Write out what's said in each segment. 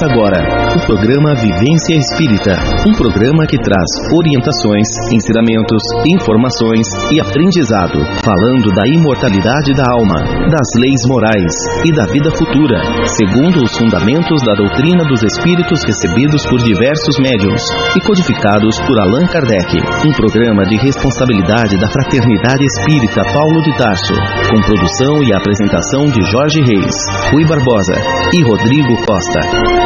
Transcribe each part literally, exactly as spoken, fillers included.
Começa agora o programa Vivência Espírita, um programa que traz orientações, ensinamentos, informações e aprendizado, falando da imortalidade da alma, das leis morais e da vida futura, segundo os fundamentos da doutrina dos espíritos recebidos por diversos médiuns e codificados por Allan Kardec. Um programa de responsabilidade da Fraternidade Espírita Paulo de Tarso, com produção e apresentação de Jorge Reis, Rui Barbosa e Rodrigo Costa.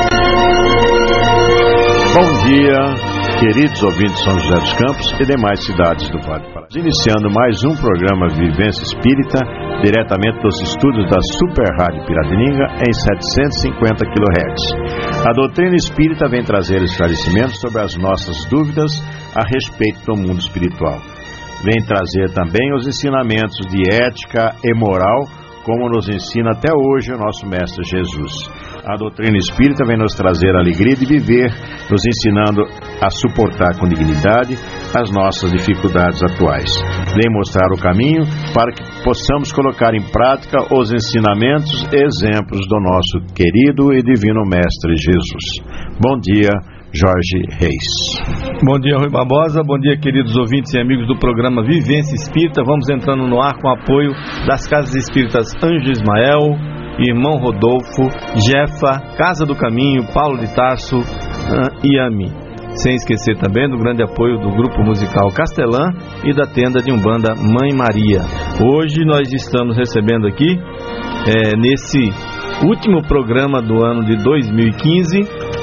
Bom dia, queridos ouvintes de São José dos Campos e demais cidades do Vale do Paraíba. Iniciando mais um programa Vivência Espírita, diretamente dos estúdios da Super Rádio Piratininga em setecentos e cinquenta quilohertz. A doutrina espírita vem trazer esclarecimentos sobre as nossas dúvidas a respeito do mundo espiritual. Vem trazer também os ensinamentos de ética e moral, como nos ensina até hoje o nosso Mestre Jesus. A doutrina espírita vem nos trazer a alegria de viver, nos ensinando a suportar com dignidade as nossas dificuldades atuais. Vem mostrar o caminho para que possamos colocar em prática os ensinamentos e exemplos do nosso querido e divino Mestre Jesus. Bom dia, Jorge Reis. Bom dia, Rui Barbosa. Bom dia, queridos ouvintes e amigos do programa Vivência Espírita. Vamos entrando no ar com o apoio das Casas Espíritas Anjo Ismael, Irmão Rodolfo, Jefa, Casa do Caminho, Paulo de Tarso e Ami. Sem esquecer também do grande apoio do grupo musical Castelã e da tenda de Umbanda Mãe Maria. Hoje nós estamos recebendo aqui, é, nesse último programa do ano de dois mil e quinze,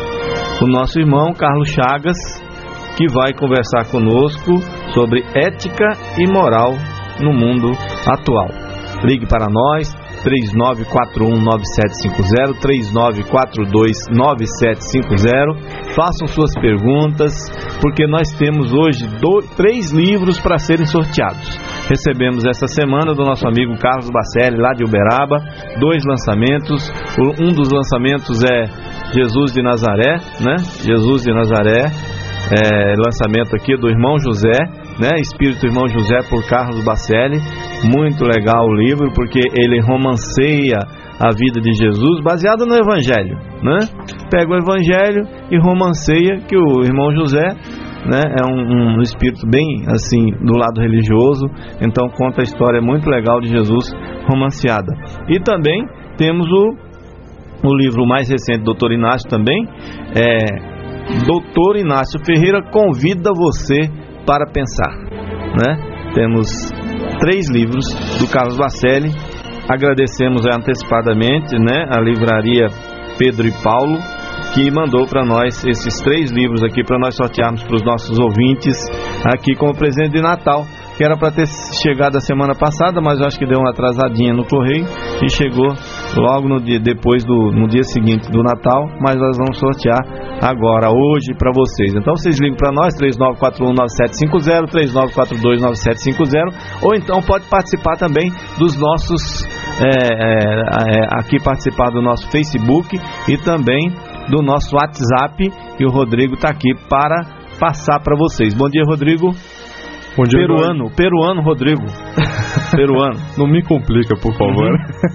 o nosso irmão Carlos Chagas, que vai conversar conosco sobre ética e moral no mundo atual. Ligue para nós, três nove quatro um nove sete cinco zero, três nove quatro dois nove sete cinco zero. Façam suas perguntas, porque nós temos hoje dois, três livros para serem sorteados. Recebemos essa semana do nosso amigo Carlos Bacelli, lá de Uberaba, dois lançamentos. Um dos lançamentos é Jesus de Nazaré, né? Jesus de Nazaré, é, lançamento aqui do Irmão José, né? Espírito Irmão José, por Carlos Bacelli. Muito legal o livro, porque ele romanceia a vida de Jesus baseado no Evangelho, né? Pega o Evangelho e romanceia, que o Irmão José, né, é um, um espírito bem assim do lado religioso, então conta a história muito legal de Jesus romanceada. E também temos o o livro mais recente do doutor Inácio também, é doutor Inácio Ferreira Convida Você para Pensar, né? Temos três livros do Carlos Bacelli. Agradecemos antecipadamente, né, a livraria Pedro e Paulo, que mandou para nós esses três livros aqui para nós sortearmos para os nossos ouvintes aqui como presente de Natal, que era para ter chegado a semana passada, mas eu acho que deu uma atrasadinha no correio e chegou logo no dia depois do no dia seguinte do Natal, mas nós vamos sortear agora, hoje, para vocês. Então vocês ligam para nós, três nove quatro um nove sete cinco zero, três nove quatro dois nove sete cinco zero, ou então pode participar também dos nossos é, é, aqui participar do nosso Facebook e também do nosso WhatsApp, e o Rodrigo está aqui para passar para vocês. Bom dia, Rodrigo. Bom dia, peruano, Jorge. Peruano, Rodrigo. Peruano. Não me complica, por favor.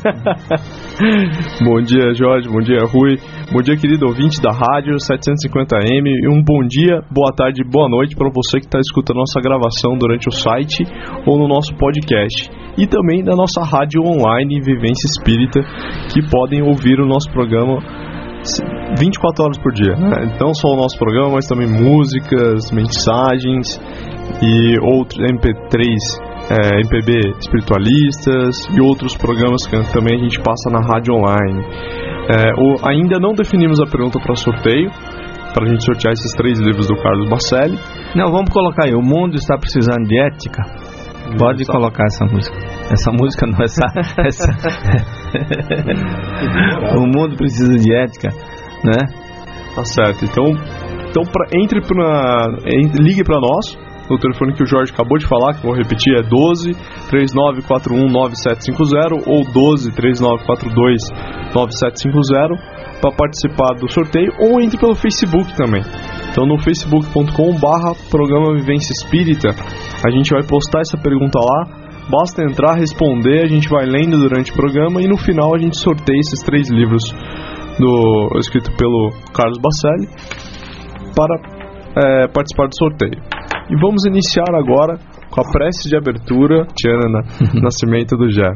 Uhum. Bom dia, Jorge. Bom dia, Rui. Bom dia, querido ouvinte da rádio setecentos e cinquenta A M. E um bom dia, boa tarde, boa noite para você que está escutando nossa gravação durante o site ou no nosso podcast. E também da nossa rádio online Vivência Espírita, que podem ouvir o nosso programa vinte e quatro horas por dia, né? Então, só o nosso programa, mas também músicas, mensagens e outros M P três, é, M P B espiritualistas e outros programas que também a gente passa na rádio online. É, o, ainda não definimos a pergunta para sorteio, para a gente sortear esses três livros do Carlos Bacelli. Não, vamos colocar aí, o mundo está precisando de ética. Pode Exato. Colocar essa música. Essa música não, essa... essa... O mundo precisa de ética, né? Tá certo, então, então pra, entre pra, entre, ligue para nós. O telefone que o Jorge acabou de falar, que eu vou repetir, é doze, três nove quatro um nove sete cinco zero ou doze, três nove quatro dois nove sete cinco zero para participar do sorteio, ou entre pelo Facebook também. Então no facebook ponto com barra programa Vivência Espírita, a gente vai postar essa pergunta lá, basta entrar, responder, a gente vai lendo durante o programa e no final a gente sorteia esses três livros do, escrito pelo Carlos Bacelli, para é, participar do sorteio. E vamos iniciar agora com a prece de abertura, Tiana Nascimento do Jeff.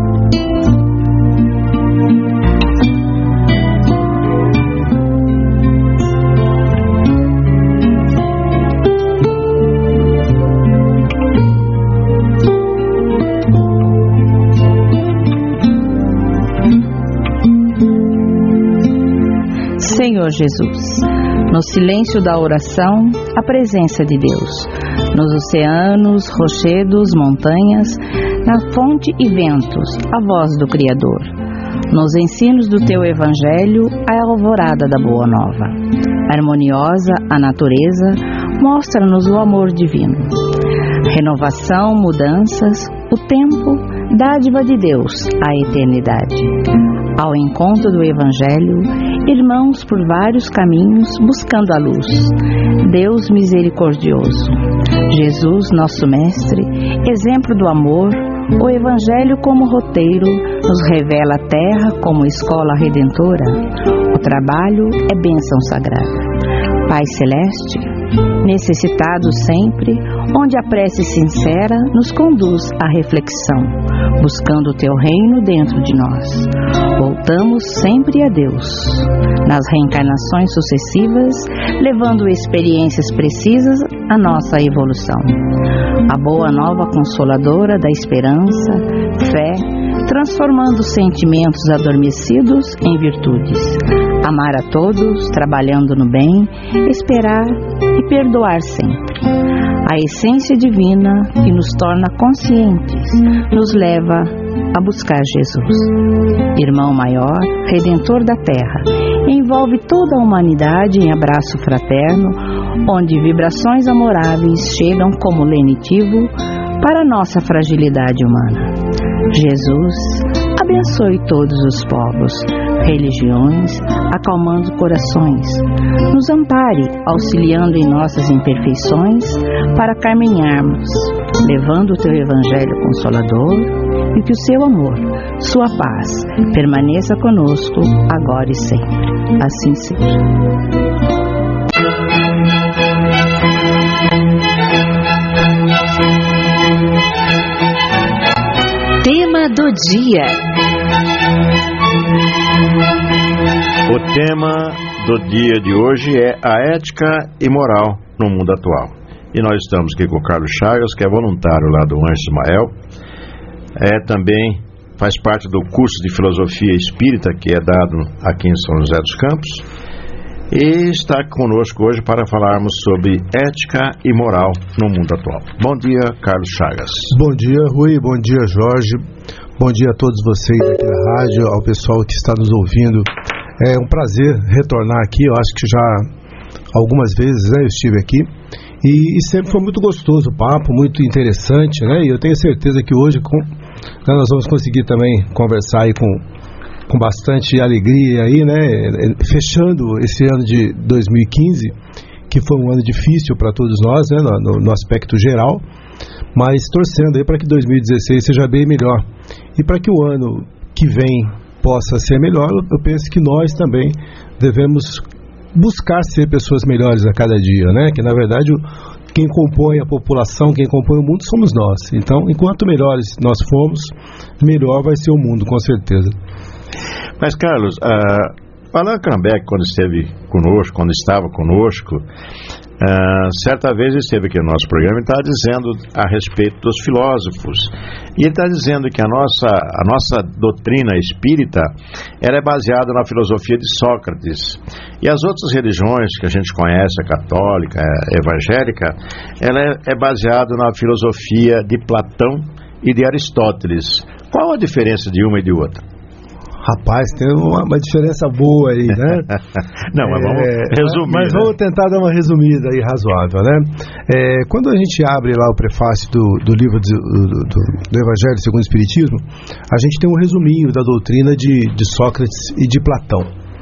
Senhor Jesus, no silêncio da oração, a presença de Deus, nos oceanos, rochedos, montanhas, na fonte e ventos, a voz do Criador, nos ensinos do Teu Evangelho, a alvorada da Boa Nova. Harmoniosa a natureza, mostra-nos o amor divino. Renovação, mudanças, o tempo, dádiva de Deus, a eternidade. Ao encontro do Evangelho, irmãos por vários caminhos buscando a luz. Deus misericordioso, Jesus nosso Mestre, exemplo do amor, o Evangelho como roteiro nos revela a terra como escola redentora. O trabalho é bênção sagrada. Pai Celeste, necessitados sempre, onde a prece sincera nos conduz à reflexão, buscando o Teu reino dentro de nós. Voltamos sempre a Deus, nas reencarnações sucessivas, levando experiências precisas à nossa evolução. A boa nova consoladora da esperança, fé, transformando sentimentos adormecidos em virtudes. Amar a todos, trabalhando no bem, esperar e perdoar sempre. A essência divina que nos torna conscientes, nos leva a buscar Jesus. Irmão maior, Redentor da Terra, envolve toda a humanidade em abraço fraterno, onde vibrações amoráveis chegam como lenitivo para a nossa fragilidade humana. Jesus, abençoe todos os povos, religiões, acalmando corações. Nos ampare, auxiliando em nossas imperfeições, para caminharmos, levando o Teu Evangelho Consolador, e que o Seu amor, Sua paz, permaneça conosco, agora e sempre. Assim seja. Tema do dia. O tema do dia de hoje é a ética e moral no mundo atual. E nós estamos aqui com o Carlos Chagas, que é voluntário lá do Anjo Ismael. É também faz parte do curso de filosofia espírita que é dado aqui em São José dos Campos. E está conosco hoje para falarmos sobre ética e moral no mundo atual. Bom dia, Carlos Chagas. Bom dia, Rui. Bom dia, Jorge. Bom dia a todos vocês aqui da rádio, ao pessoal que está nos ouvindo. É um prazer retornar aqui. Eu acho que já algumas vezes, né, eu estive aqui. E, e sempre foi muito gostoso o papo, muito interessante, né? E eu tenho certeza que hoje com, né, nós vamos conseguir também conversar aí com... com bastante alegria aí, né, fechando esse ano de dois mil e quinze, que foi um ano difícil para todos nós, né, no, no aspecto geral, mas torcendo aí para que dois mil e dezesseis seja bem melhor. E para que o ano que vem possa ser melhor, eu penso que nós também devemos buscar ser pessoas melhores a cada dia, né, que na verdade quem compõe a população, quem compõe o mundo somos nós. Então, enquanto melhores nós formos, melhor vai ser o mundo, com certeza. Mas, Carlos, uh, Allan Kardec, quando esteve conosco, quando estava conosco, uh, certa vez esteve aqui no nosso programa e está dizendo a respeito dos filósofos. E ele está dizendo que a nossa, a nossa doutrina espírita ela é baseada na filosofia de Sócrates. E as outras religiões que a gente conhece, a católica, a evangélica, ela é, é baseada na filosofia de Platão e de Aristóteles. Qual a diferença de uma e de outra? Rapaz, tem uma, uma diferença boa aí, né? Não, mas vamos é, resumir. Mas né? vamos tentar dar uma resumida aí razoável, né? É, quando a gente abre lá o prefácio do, do livro do, do, do Evangelho segundo o Espiritismo, a gente tem um resuminho da doutrina de, de Sócrates e de Platão.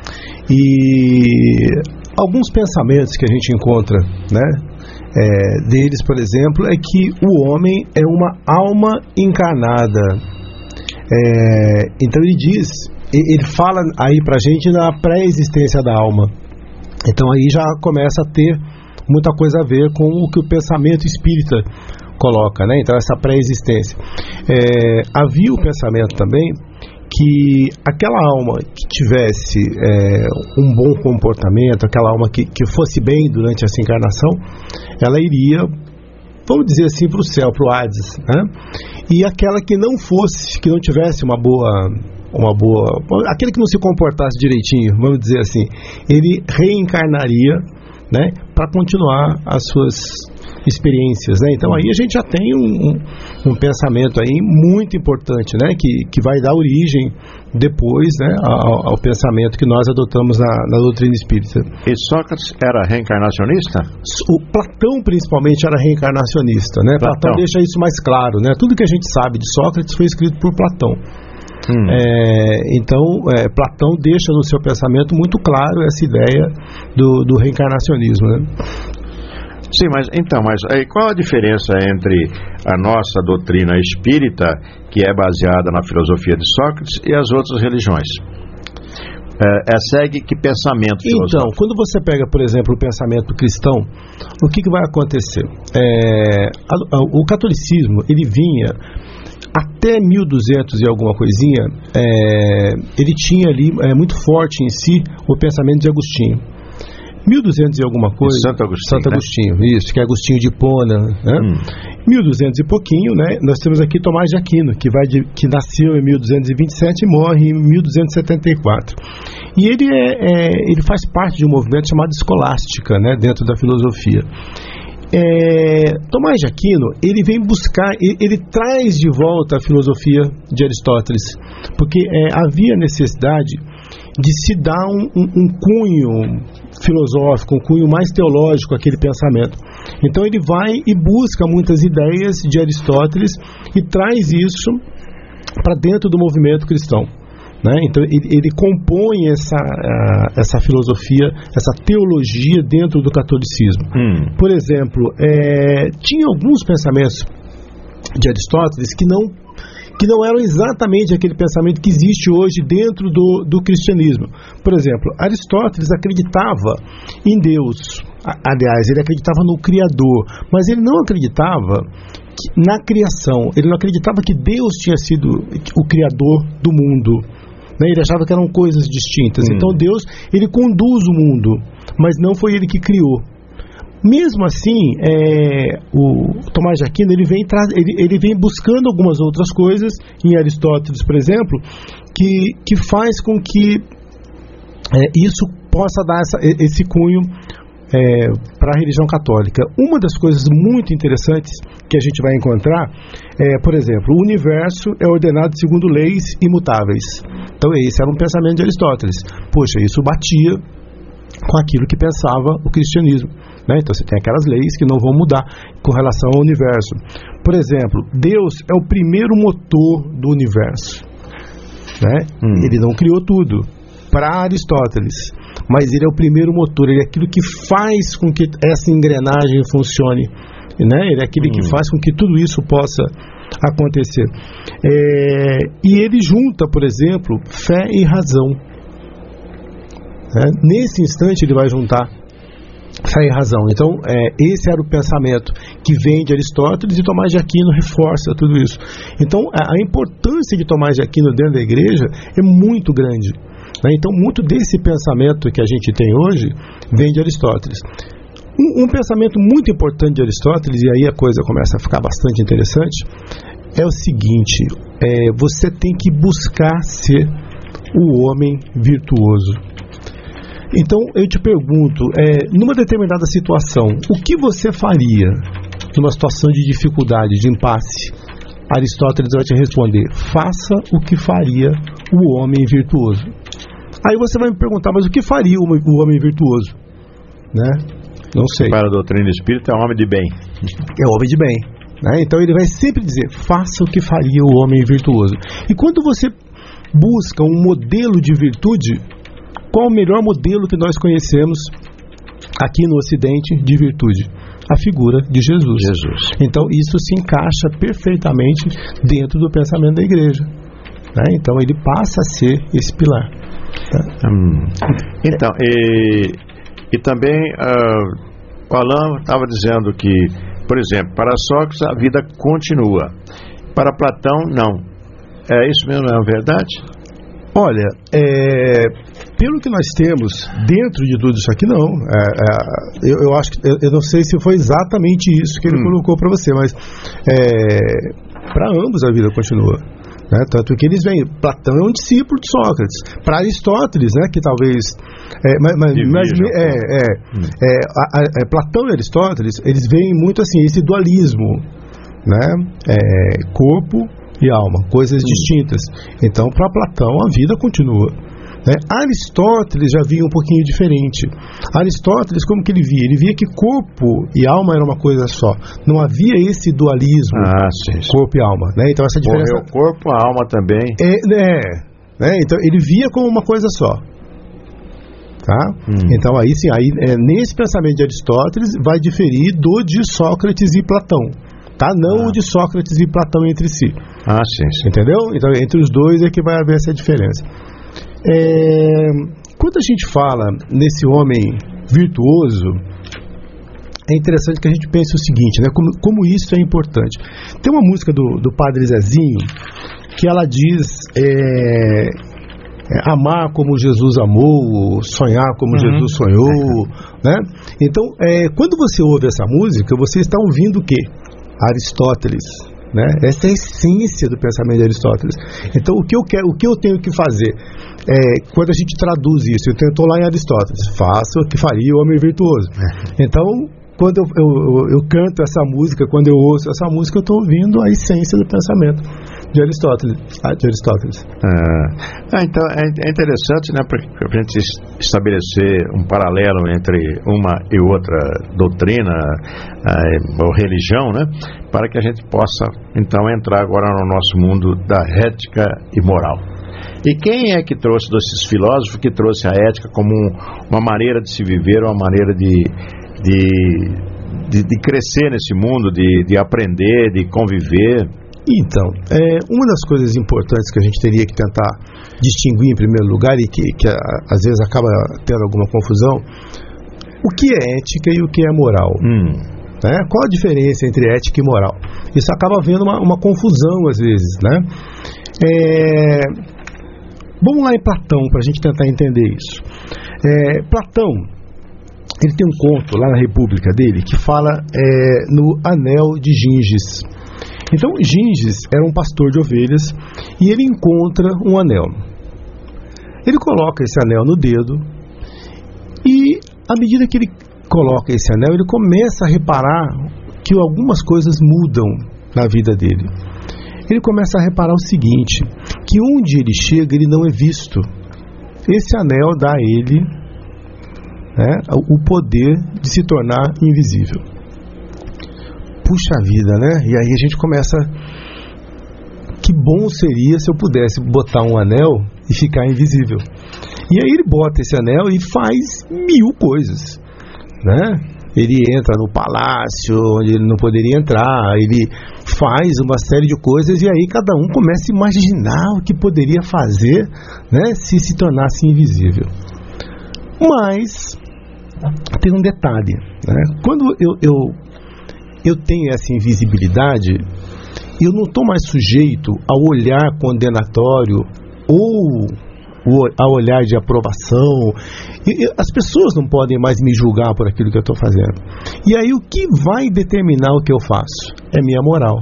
E alguns pensamentos que a gente encontra, né? É, deles, por exemplo, é que o homem é uma alma encarnada. É, então ele diz ele fala aí pra gente da pré-existência da alma. Então aí já começa a ter muita coisa a ver com o que o pensamento espírita coloca, né? Então essa pré-existência. É, havia o pensamento também que aquela alma que tivesse é, um bom comportamento, aquela alma que, que fosse bem durante essa encarnação, ela iria, vamos dizer assim, para o céu, para o Hades, né? E aquela que não fosse, que não tivesse uma boa, uma boa, aquele que não se comportasse direitinho, vamos dizer assim, ele reencarnaria, né, para continuar as suas experiências, né? Então aí a gente já tem um, um, um pensamento aí muito importante, né? Que, que vai dar origem depois, né, ao, ao pensamento que nós adotamos na, na doutrina espírita. E Sócrates era reencarnacionista? O Platão principalmente era reencarnacionista, né? Platão, Platão deixa isso mais claro, né? Tudo que a gente sabe de Sócrates foi escrito por Platão. Hum. É, então é, Platão deixa no seu pensamento muito claro essa ideia do, do reencarnacionismo, né? Sim, mas então, mas aí, qual a diferença entre a nossa doutrina espírita, que é baseada na filosofia de Sócrates, e as outras religiões? É, é segue que pensamento filosófico? Então, quando você pega, por exemplo, o pensamento cristão, o que, que vai acontecer? É, a, a, o catolicismo, ele vinha até mil e duzentos e alguma coisinha, é, ele tinha ali é, muito forte em si o pensamento de Agostinho. mil e duzentos e alguma coisa. Santo Agostinho. Santo Agostinho, né? Isso, que é Agostinho de Hipona, né? Hum. mil e duzentos e pouquinho, né? Nós temos aqui Tomás de Aquino, que, vai de, que nasceu em mil duzentos e vinte e sete e morre em mil duzentos e setenta e quatro. E ele, é, é, ele faz parte de um movimento chamado escolástica, né? Dentro da filosofia. É, Tomás de Aquino, ele vem buscar, ele, ele traz de volta a filosofia de Aristóteles, porque é, havia necessidade de se dar um, um, um cunho filosófico, um cunho mais teológico àquele pensamento. Então ele vai e busca muitas ideias de Aristóteles e traz isso para dentro do movimento cristão, né? Então ele, ele compõe essa, uh, essa filosofia, essa teologia dentro do catolicismo. Hum. Por exemplo, é, tinha alguns pensamentos de Aristóteles que não que não eram exatamente aquele pensamento que existe hoje dentro do, do cristianismo. Por exemplo, Aristóteles acreditava em Deus. Aliás, ele acreditava no Criador, mas ele não acreditava que, na criação. Ele não acreditava que Deus tinha sido o Criador do mundo, né? Ele achava que eram coisas distintas. Hum. Então Deus, ele conduz o mundo, mas não foi ele que criou. Mesmo assim, é, o Tomás de Aquino ele vem, ele, ele vem buscando algumas outras coisas em Aristóteles, por exemplo, que, que faz com que é, isso possa dar essa, esse cunho é, para a religião católica. Uma das coisas muito interessantes que a gente vai encontrar é, por exemplo, o universo é ordenado segundo leis imutáveis. Então esse era um pensamento de Aristóteles. Poxa, isso batia com aquilo que pensava o cristianismo, né? Então você tem aquelas leis que não vão mudar com relação ao universo. Por exemplo, Deus é o primeiro motor do universo, né? Hum. Ele não criou tudo para Aristóteles, mas ele é o primeiro motor, ele é aquilo que faz com que essa engrenagem funcione, né? Ele é aquele hum. que faz com que tudo isso possa acontecer. É, e ele junta, por exemplo, fé e razão. É, nesse instante ele vai juntar fé e razão. Então é, esse era o pensamento que vem de Aristóteles, e Tomás de Aquino reforça tudo isso. Então a, a importância de Tomás de Aquino dentro da igreja é muito grande, né? Então muito desse pensamento que a gente tem hoje vem de Aristóteles. Um, um pensamento muito importante de Aristóteles, e aí a coisa começa a ficar bastante interessante, é o seguinte: é, você tem que buscar ser o homem virtuoso. Então eu te pergunto, é, numa determinada situação, o que você faria numa situação de dificuldade, de impasse? Aristóteles vai te responder: faça o que faria o homem virtuoso. Aí você vai me perguntar: mas o que faria o, o homem virtuoso? Né? Não sei. Para a doutrina espírita é um homem de bem. É homem de bem, né? Então ele vai sempre dizer: faça o que faria o homem virtuoso. E quando você busca um modelo de virtude, qual o melhor modelo que nós conhecemos aqui no Ocidente de virtude? A figura de Jesus. Jesus. Então isso se encaixa perfeitamente dentro do pensamento da igreja, né? Então ele passa a ser esse pilar. Tá? Hum. Então, e, e também uh, o Alain estava dizendo que, por exemplo, para Sócrates a vida continua, para Platão não. É isso mesmo, não é verdade? Olha, é, pelo que nós temos dentro de tudo isso aqui, não. É, é, eu, eu acho que eu, eu não sei se foi exatamente isso que ele hum. colocou para você, mas é, para ambos a vida continua. Né? Tanto que eles vêm. Platão é um discípulo de Sócrates. Para Aristóteles, né, que talvez. É, mas, mas, mas, é, é, hum. é, a, a, Platão e Aristóteles, eles veem muito assim, esse dualismo, né? É, corpo e alma, coisas hum. distintas. Então, para Platão, a vida continua. Né? Aristóteles já via um pouquinho diferente. Aristóteles, como que ele via? Ele via que corpo e alma era uma coisa só. Não havia esse dualismo, ah, sim, sim. corpo e alma. Né? Então, essa diferença. Morreu o corpo, a alma também. É, é, né? Então, ele via como uma coisa só. Tá? Hum. Então, aí sim, aí, é, nesse pensamento de Aristóteles, vai diferir do de Sócrates e Platão. Tá? Não ah. o de Sócrates e Platão entre si. Ah, sim, sim. Entendeu? Então, entre os dois é que vai haver essa diferença. É, quando a gente fala nesse homem virtuoso, é interessante que a gente pense o seguinte, né? Como, como isso é importante. Tem uma música do, do Padre Zezinho que ela diz é, é, amar como Jesus amou, sonhar como uhum. Jesus sonhou, né? Então, é, quando você ouve essa música, você está ouvindo o quê? Aristóteles, né? Essa é a essência do pensamento de Aristóteles. Então, o que eu quero, o que eu tenho que fazer é, quando a gente traduz isso, eu estou lá em Aristóteles, faça o que faria o homem virtuoso. Então, quando eu, eu, eu canto essa música, quando eu ouço essa música, eu estou ouvindo a essência do pensamento de Aristóteles. De Aristóteles. Ah, então é, é interessante, né, para a gente estabelecer um paralelo entre uma e outra doutrina ah, ou religião, né, para que a gente possa então entrar agora no nosso mundo da ética e moral. E quem é que trouxe desses filósofos que trouxe a ética como um, uma maneira de se viver, uma maneira de, de, de, de crescer nesse mundo, de, de aprender, de conviver? Então, é, uma das coisas importantes que a gente teria que tentar distinguir em primeiro lugar e que, que a, às vezes acaba tendo alguma confusão, o que é ética e o que é moral? Hum. Né? Qual a diferença entre ética e moral? Isso acaba havendo uma, uma confusão às vezes, né? É... Vamos lá em Platão para a gente tentar entender isso. É, Platão, ele tem um conto lá na República dele que fala é, no Anel de Ginges. Então, Ginges era um pastor de ovelhas e ele encontra um anel. Ele coloca esse anel no dedo e, à medida que ele coloca esse anel, ele começa a reparar que algumas coisas mudam na vida dele. Ele começa a reparar o seguinte, que onde ele chega, ele não é visto. Esse anel dá a ele, né, o poder de se tornar invisível. Puxa vida, né? E aí a gente começa... Que bom seria se eu pudesse botar um anel e ficar invisível. E aí ele bota esse anel e faz mil coisas, né? Ele entra no palácio onde ele não poderia entrar, ele faz uma série de coisas e aí cada um começa a imaginar o que poderia fazer, né, se se tornasse invisível. Mas tem um detalhe, né? Quando eu, eu, eu tenho essa invisibilidade, eu não estou mais sujeito ao olhar condenatório ou a olhar de aprovação. E, e, as pessoas não podem mais me julgar por aquilo que eu estou fazendo. E aí o que vai determinar o que eu faço? É minha moral.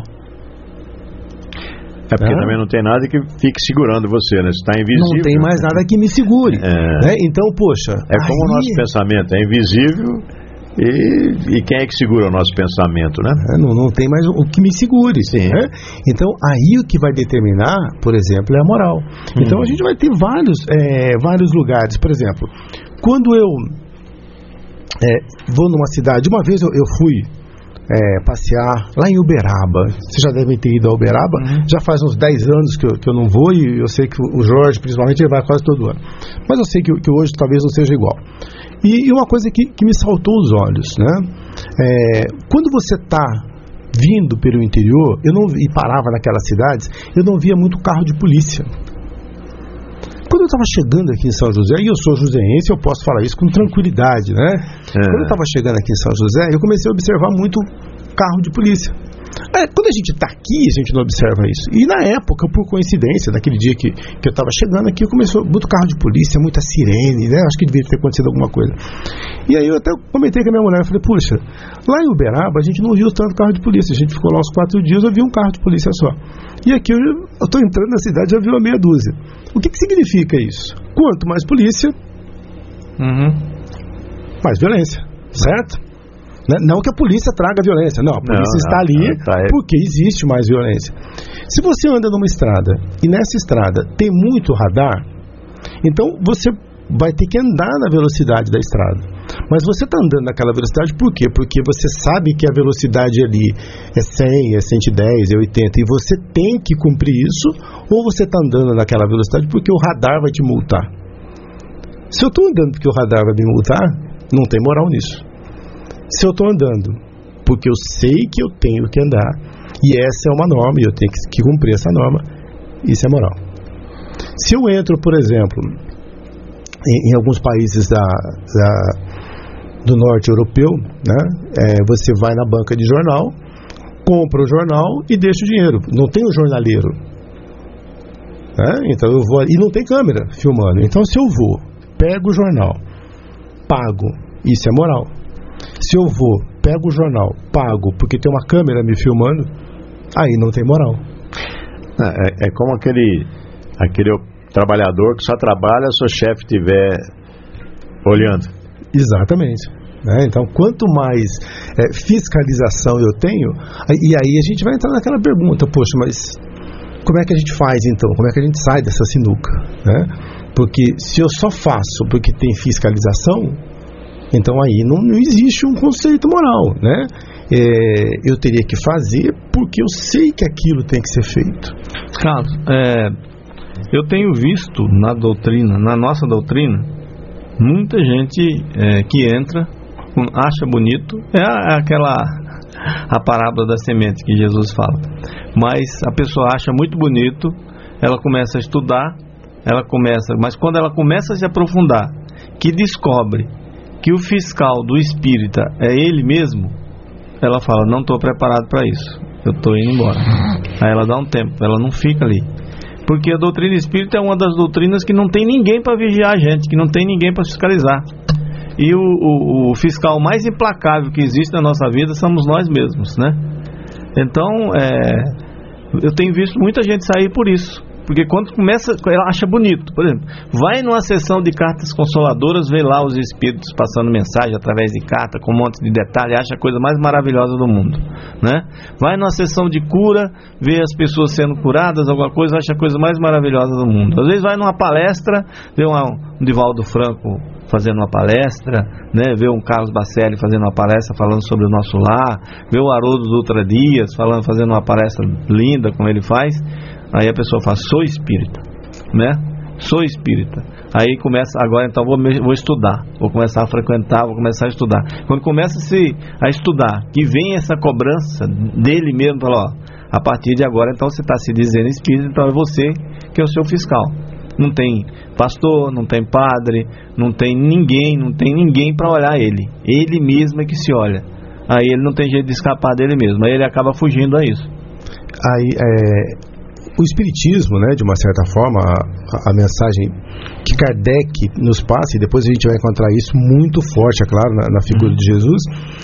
É porque é. também não tem nada que fique segurando você, né? Você está invisível. Não tem mais nada que me segure. É. Né? Então, poxa... É como aí... o nosso pensamento é invisível... E, e quem é que segura o nosso pensamento, né? É, não, não tem mais o, o que me segure. Sim. Né? Então, aí o que vai determinar, por exemplo, é a moral. Hum. Então, a gente vai ter vários, é, vários lugares. Por exemplo, quando eu é, vou numa cidade... Uma vez eu, eu fui é, passear lá em Uberaba. Vocês já devem ter ido a Uberaba. Hum. Já faz uns dez anos que eu, que eu não vou e eu sei que o Jorge, principalmente, ele vai quase todo ano. Mas eu sei que, que hoje talvez não seja igual. E uma coisa que, que me saltou os olhos, né? É, quando você está vindo pelo interior, eu não, e parava naquelas cidades, eu não via muito carro de polícia. Quando eu estava chegando aqui em São José, e eu sou joseense, eu posso falar isso com tranquilidade, né? É. Quando eu estava chegando aqui em São José, eu comecei a observar muito carro de polícia. É, quando a gente está aqui, a gente não observa isso. E na época, por coincidência, naquele dia que, que eu estava chegando aqui, começou muito carro de polícia, muita sirene, né? Acho que devia ter acontecido alguma coisa. E aí eu até comentei com a minha mulher, eu falei, puxa, lá em Uberaba a gente não viu tanto carro de polícia, a gente ficou lá uns quatro dias, eu vi um carro de polícia só. E aqui eu estou entrando na cidade, já vi uma meia dúzia. O que, que significa isso? Quanto mais polícia, uhum. mais violência, certo? Não que a polícia traga violência, não, a polícia não, está não, ali não, tá porque existe mais violência. Se você anda numa estrada e nessa estrada tem muito radar, então você vai ter que andar na velocidade da estrada. Mas você está andando naquela velocidade por quê? Porque você sabe que a velocidade ali é cem, é cento e dez, é oitenta, e você tem que cumprir isso, ou você está andando naquela velocidade porque o radar vai te multar. Se eu estou andando porque o radar vai me multar, não tem moral nisso. Se eu estou andando porque eu sei que eu tenho que andar e essa é uma norma e eu tenho que cumprir essa norma, isso é moral. Se eu entro, por exemplo, em, em alguns países da, da, do norte europeu, né, é, você vai na banca de jornal, compra o jornal e deixa o dinheiro. Não tem o jornaleiro, né? Então eu vou e não tem câmera filmando. Então se eu vou, pego o jornal, pago, isso é moral. Se eu vou, pego o jornal, pago, porque tem uma câmera me filmando, aí não tem moral. É, é como aquele, aquele trabalhador que só trabalha se o chefe estiver olhando. Exatamente. Né? Então, quanto mais é, fiscalização eu tenho, e aí a gente vai entrar naquela pergunta, poxa, mas como é que a gente faz então? Como é que a gente sai dessa sinuca? Né? Porque se eu só faço porque tem fiscalização, então aí não, não existe um conceito moral, né? É, eu teria que fazer porque eu sei que aquilo tem que ser feito. Carlos, é, eu tenho visto na doutrina, na nossa doutrina, muita gente é, que entra, acha bonito, é aquela a parábola da semente que Jesus fala, mas a pessoa acha muito bonito, ela começa a estudar, ela começa, mas quando ela começa a se aprofundar, que descobre que o fiscal do espírita é ele mesmo, ela fala, não estou preparado para isso, eu estou indo embora. Aí ela dá um tempo, ela não fica ali, porque a doutrina espírita é uma das doutrinas que não tem ninguém para vigiar a gente, que não tem ninguém para fiscalizar, e o, o, o fiscal mais implacável que existe na nossa vida somos nós mesmos, né? Então é, eu tenho visto muita gente sair por isso, porque quando começa, ela acha bonito. Por exemplo, vai numa sessão de cartas consoladoras, vê lá os espíritos passando mensagem através de carta, com um monte de detalhe, acha a coisa mais maravilhosa do mundo, né? Vai numa sessão de cura, vê as pessoas sendo curadas, alguma coisa, acha a coisa mais maravilhosa do mundo. Às vezes vai numa palestra, vê uma, um Divaldo Franco fazendo uma palestra, né? Vê um Carlos Bacelli fazendo uma palestra falando sobre o nosso lar, vê o Haroldo Dutra Dias falando, fazendo uma palestra linda como ele faz. Aí a pessoa fala, sou espírita, né? Sou espírita. Aí começa, agora então vou, vou estudar, vou começar a frequentar, vou começar a estudar. Quando começa-se a estudar, que vem essa cobrança dele mesmo, fala, ó, a partir de agora então você está se dizendo espírita, então é você que é o seu fiscal. Não tem pastor, não tem padre, não tem ninguém, não tem ninguém para olhar ele. Ele mesmo é que se olha. Aí ele não tem jeito de escapar dele mesmo, aí ele acaba fugindo a isso. Aí é... O Espiritismo, né, de uma certa forma, a, a mensagem que Kardec nos passa, e depois a gente vai encontrar isso muito forte, é claro, na, na figura de Jesus,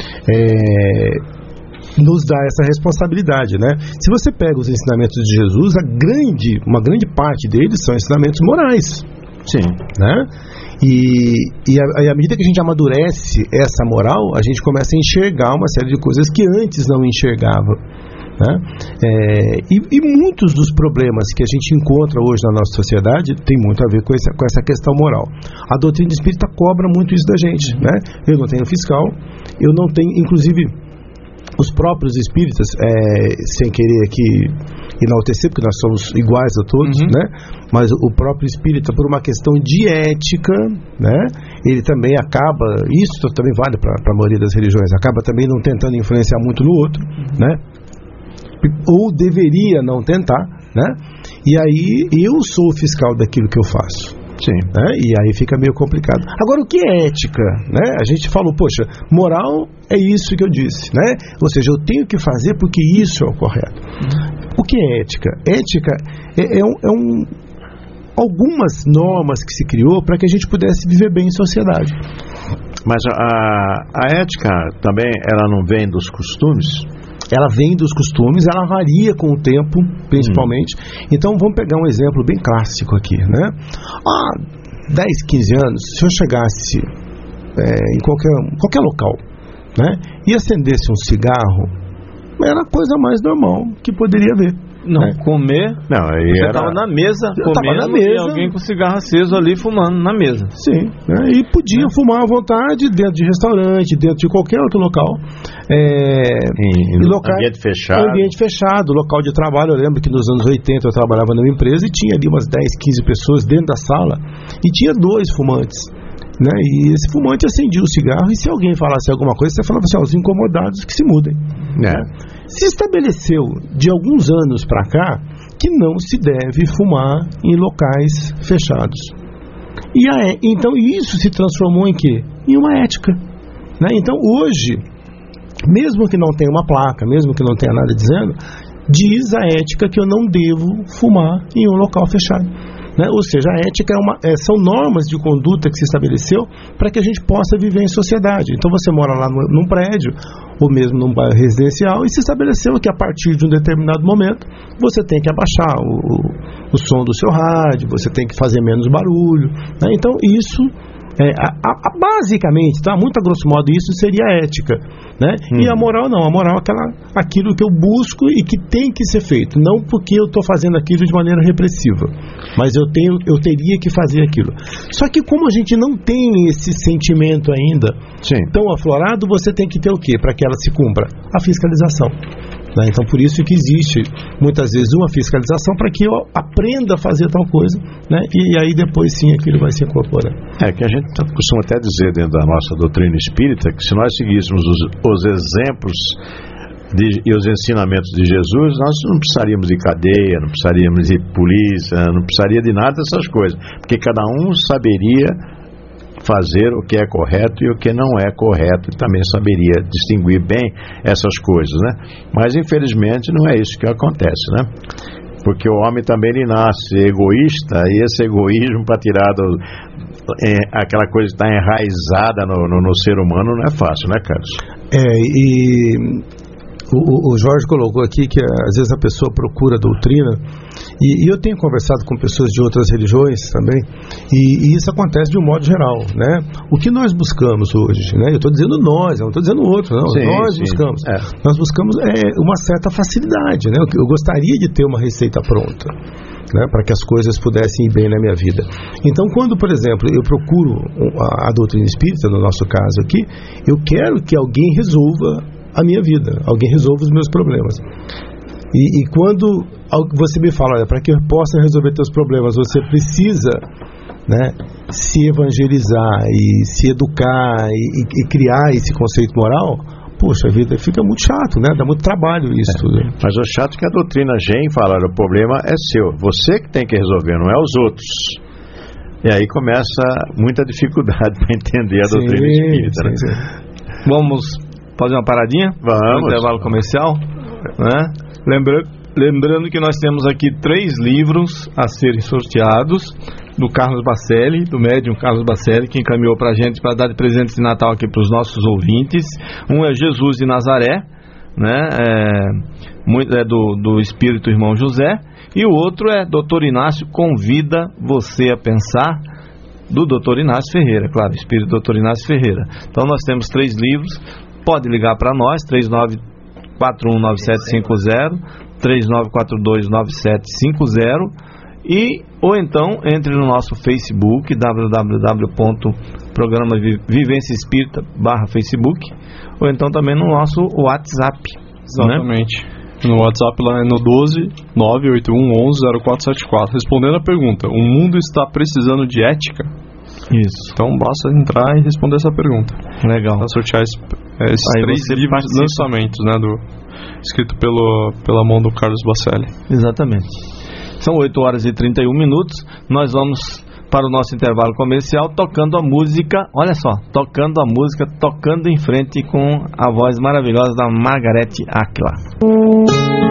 é, nos dá essa responsabilidade, né? Se você pega os ensinamentos de Jesus, a grande, uma grande parte deles são ensinamentos morais. Sim. Né? E, e, a, e à medida que a gente amadurece essa moral, a gente começa a enxergar uma série de coisas que antes não enxergava. Né? É, e, e muitos dos problemas que a gente encontra hoje na nossa sociedade tem muito a ver com essa, com essa questão moral. A doutrina espírita cobra muito isso da gente, né? Eu não tenho fiscal, eu não tenho, inclusive os próprios espíritas, é, sem querer aqui enaltecer, porque nós somos iguais a todos, uhum. né? Mas o próprio espírita, por uma questão de ética, né? Ele também acaba, isso também vale para a maioria das religiões, acaba também não tentando influenciar muito no outro, né? ou deveria não tentar, né? E aí eu sou o fiscal daquilo que eu faço. Sim. Né? E aí fica meio complicado. Agora, o que é ética? Né? A gente falou, poxa, moral é isso que eu disse, né? Ou seja, eu tenho que fazer porque isso é o correto. Uhum. O que é ética? Ética é, é, um, é um, algumas normas que se criou para que a gente pudesse viver bem em sociedade. Mas a, a ética também, ela não vem dos costumes? Ela vem dos costumes, ela varia com o tempo, principalmente. Hum. Então, vamos pegar um exemplo bem clássico aqui, né? Há dez, quinze anos, se eu chegasse é, em qualquer, qualquer local, né, e acendesse um cigarro, era a coisa mais normal que poderia haver. Não, né? Comer. Não, aí você estava na mesa, comendo, na mesa, e alguém com cigarro aceso ali fumando na mesa. Sim, né? E podia é. fumar à vontade dentro de restaurante, dentro de qualquer outro local. É, em em local, ambiente fechado. Ambiente fechado, local de trabalho. Eu lembro que nos anos oitenta eu trabalhava numa empresa e tinha ali umas dez, quinze pessoas dentro da sala e tinha dois fumantes. Né? E esse fumante acendia o cigarro e se alguém falasse alguma coisa, você falava assim, ó, os incomodados que se mudem. É. Né? Se estabeleceu de alguns anos para cá que não se deve fumar em locais fechados. E a, então isso se transformou em quê? Em uma ética. Né? Então hoje, mesmo que não tenha uma placa, mesmo que não tenha nada dizendo, diz a ética que eu não devo fumar em um local fechado. Né? Ou seja, a ética é uma, é, são normas de conduta que se estabeleceu para que a gente possa viver em sociedade. Então você mora lá no, num prédio ou mesmo num bairro residencial e se estabeleceu que a partir de um determinado momento você tem que abaixar o, o som do seu rádio, você tem que fazer menos barulho, né? Então isso é, a, a, basicamente, tá? Muito a grosso modo, isso seria a ética, né? Hum. E a moral não, a moral é aquela, aquilo que eu busco e que tem que ser feito, não porque eu estou fazendo aquilo de maneira repressiva, mas eu, tenho, eu teria que fazer aquilo. Só que como a gente não tem esse sentimento ainda Sim. tão aflorado, você tem que ter o quê para que ela se cumpra? A fiscalização. Né? Então por isso que existe muitas vezes uma fiscalização para que eu aprenda a fazer tal coisa, né? E aí depois sim aquilo vai se incorporar. É que a gente costuma até dizer dentro da nossa doutrina espírita que se nós seguíssemos os, os exemplos de, e os ensinamentos de Jesus, nós não precisaríamos de cadeia, não precisaríamos de polícia, não precisaria de nada dessas coisas, porque cada um saberia fazer o que é correto e o que não é correto, e também saberia distinguir bem essas coisas, né? Mas infelizmente não é isso que acontece, né? Porque o homem também ele nasce egoísta, e esse egoísmo para tirar do, é, aquela coisa que está enraizada no, no, no ser humano não é fácil, né, Carlos? É, e o, o Jorge colocou aqui que às vezes a pessoa procura doutrina, e, e eu tenho conversado com pessoas de outras religiões também, e, e isso acontece de um modo geral, né? O que nós buscamos hoje, né? Eu estou dizendo nós, eu não estou dizendo outro, não. Sim, nós sim. buscamos, é. nós buscamos é, uma certa facilidade, né? Eu gostaria de ter uma receita pronta, né, para que as coisas pudessem ir bem na minha vida. Então, quando, por exemplo, eu procuro a, a doutrina espírita, no nosso caso aqui, eu quero que alguém resolva a minha vida, alguém resolva os meus problemas. E, e quando você me fala, olha, para que eu possa resolver teus problemas, você precisa, né, se evangelizar e se educar e, e criar esse conceito moral, poxa vida, fica muito chato, né? Dá muito trabalho isso. É, né? Mas o chato é que a doutrina G E M fala, o problema é seu, você que tem que resolver, não é os outros. E aí começa muita dificuldade para entender a sim, doutrina espírita, né? Sim, sim. Vamos fazer uma paradinha? Vamos. Um intervalo comercial, né? Lembrando, lembrando que nós temos aqui três livros a serem sorteados, do Carlos Bacelli, do médium Carlos Bacelli, que encaminhou para a gente para dar de presente de Natal aqui para os nossos ouvintes. Um é Jesus de Nazaré, né? É, muito, é do, do Espírito Irmão José, e o outro é doutor Inácio Convida Você a Pensar, do doutor Inácio Ferreira, claro, Espírito doutor Inácio Ferreira. Então nós temos três livros, pode ligar para nós, três nove quatro um nove sete cinco zero, três nove quatro dois nove sete cinco zero, e ou então entre no nosso Facebook, w w w ponto programa vivência espírita barra Facebook, ou então também no nosso WhatsApp. Exatamente, né? No WhatsApp lá é no doze nove oito um onze zero quatro sete quatro. Respondendo a pergunta, o mundo está precisando de ética? Isso. Então basta entrar e responder essa pergunta. Legal. Para sortear esse, É, esses Aí três você livros, participa. lançamentos, né, do, escrito pelo, pela mão do Carlos Bacelli. Exatamente. São oito horas e trinta e um minutos. Nós vamos para o nosso intervalo comercial tocando a música, olha só, tocando a música, tocando em frente com a voz maravilhosa da Margarete Áquila.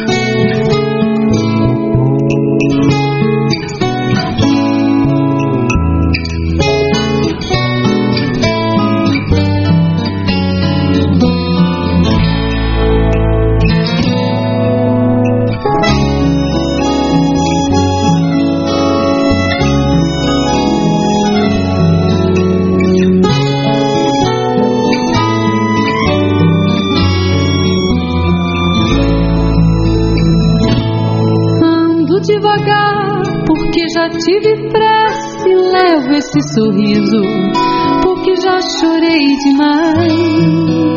Tive pressa e levo esse sorriso, porque já chorei demais.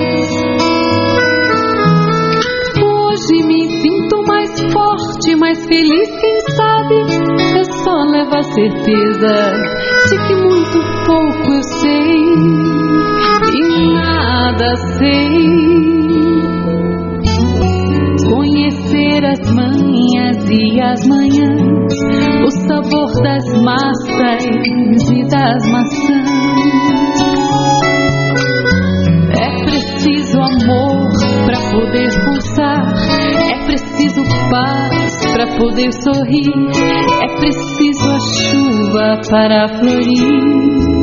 Hoje me sinto mais forte, mais feliz, quem sabe é só levar a certeza de que muito pouco eu sei e nada sei. Conhecer as manhas e as manhãs, o sabor das massas e das maçãs. É preciso amor para poder pulsar, é preciso paz para poder sorrir, é preciso a chuva para florir.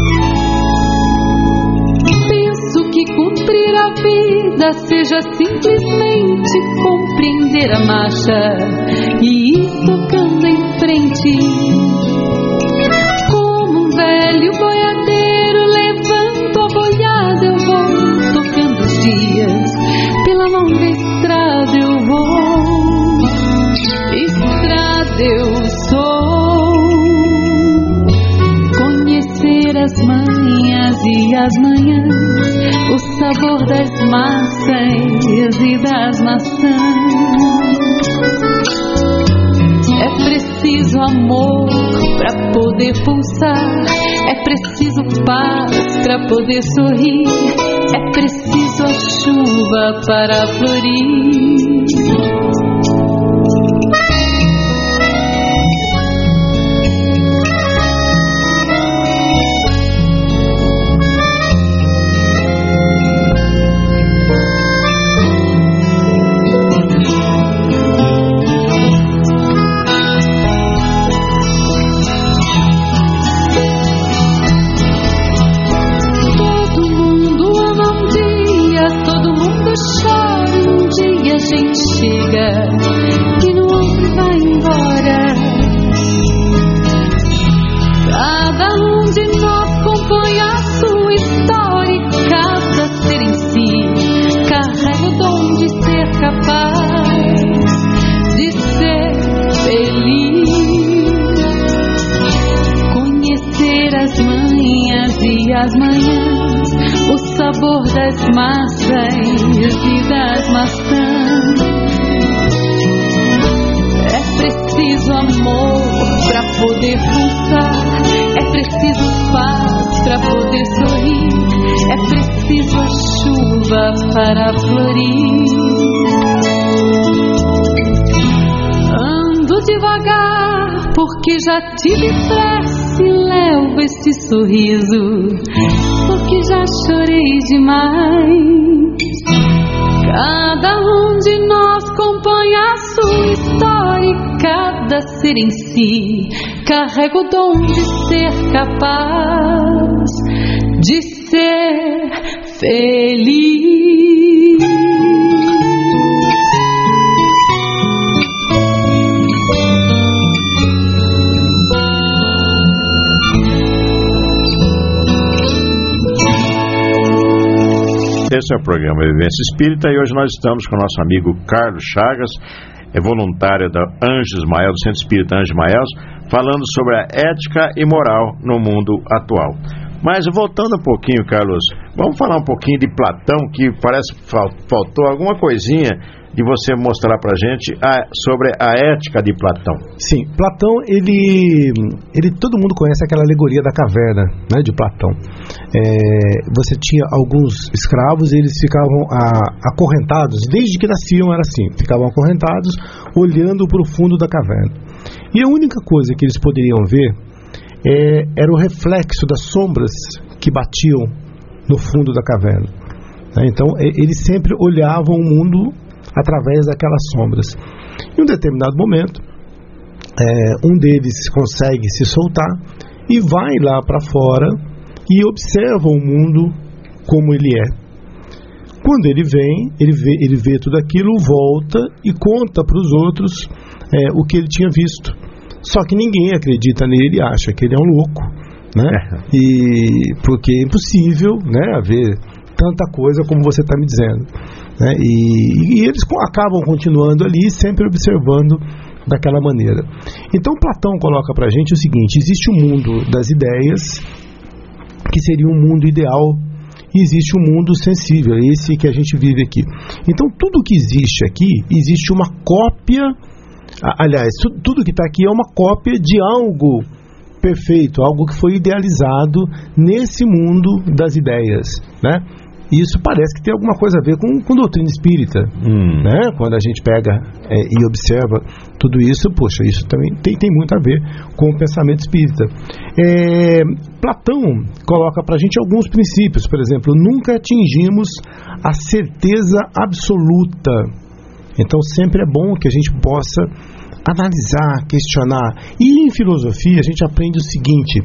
Penso que cumprir a vida seja simplesmente compreender a marcha e ir tocando em frente. Como um velho boiadeiro, levanto a boiada, eu vou tocando os dias, pela longa estrada eu vou, estrada eu sou. Conhecer as manhas e as manhãs, o sabor das massas e das maçãs. É preciso amor para poder pulsar, é preciso paz para poder sorrir, é preciso a chuva para florir. E no outro vai embora. Cada um de nós compõe a sua história e cada ser em si carrega o dom de ser capaz de ser feliz. Conhecer as manhas e as manhãs, o sabor das massas e das maçãs. É preciso amor para poder pulsar, é preciso paz para poder sorrir, é preciso a chuva para florir. Ando devagar porque já tive pressa e levo este sorriso, porque já chorei demais. Cada um de nós compõe a sua história e cada ser em si carrega o dom de ser capaz de ser feliz. Esse é o programa Vivência Espírita e hoje nós estamos com o nosso amigo Carlos Chagas, é voluntário da Anjo Ismael, do Centro Espírita Anjo Ismael, falando sobre a ética e moral no mundo atual. Mas voltando um pouquinho, Carlos, vamos falar um pouquinho de Platão, que parece que faltou alguma coisinha de você mostrar pra gente a, sobre a ética de Platão. Sim, Platão, ele, ele todo mundo conhece aquela alegoria da caverna, né, de Platão. É, você tinha alguns escravos e eles ficavam a, acorrentados, desde que nasciam era assim, ficavam acorrentados olhando para o fundo da caverna. E a única coisa que eles poderiam ver é, era o reflexo das sombras que batiam no fundo da caverna. Né? Então, é, eles sempre olhavam o mundo através daquelas sombras. Em um determinado momento, é, um deles consegue se soltar e vai lá para fora e observa o mundo como ele é. Quando ele vem, ele vê, ele vê tudo aquilo, volta e conta para os outros é, o que ele tinha visto. Só que ninguém acredita nele, acha que ele é um louco, né? E porque é impossível, né, haver tanta coisa como você está me dizendo, né? E, e eles acabam continuando ali, sempre observando daquela maneira. Então Platão coloca para a gente o seguinte: existe o mundo das ideias, que seria um mundo ideal, e existe um mundo sensível, esse que a gente vive aqui. Então tudo que existe aqui, existe uma cópia, aliás, tudo, tudo que está aqui é uma cópia de algo perfeito, algo que foi idealizado nesse mundo das ideias, né? Isso parece que tem alguma coisa a ver com, com doutrina espírita, hum. né? Quando a gente pega é, e observa tudo isso, poxa, isso também tem, tem muito a ver com o pensamento espírita. É, Platão coloca para a gente alguns princípios, por exemplo, nunca atingimos a certeza absoluta. Então sempre é bom que a gente possa analisar, questionar. E em filosofia a gente aprende o seguinte: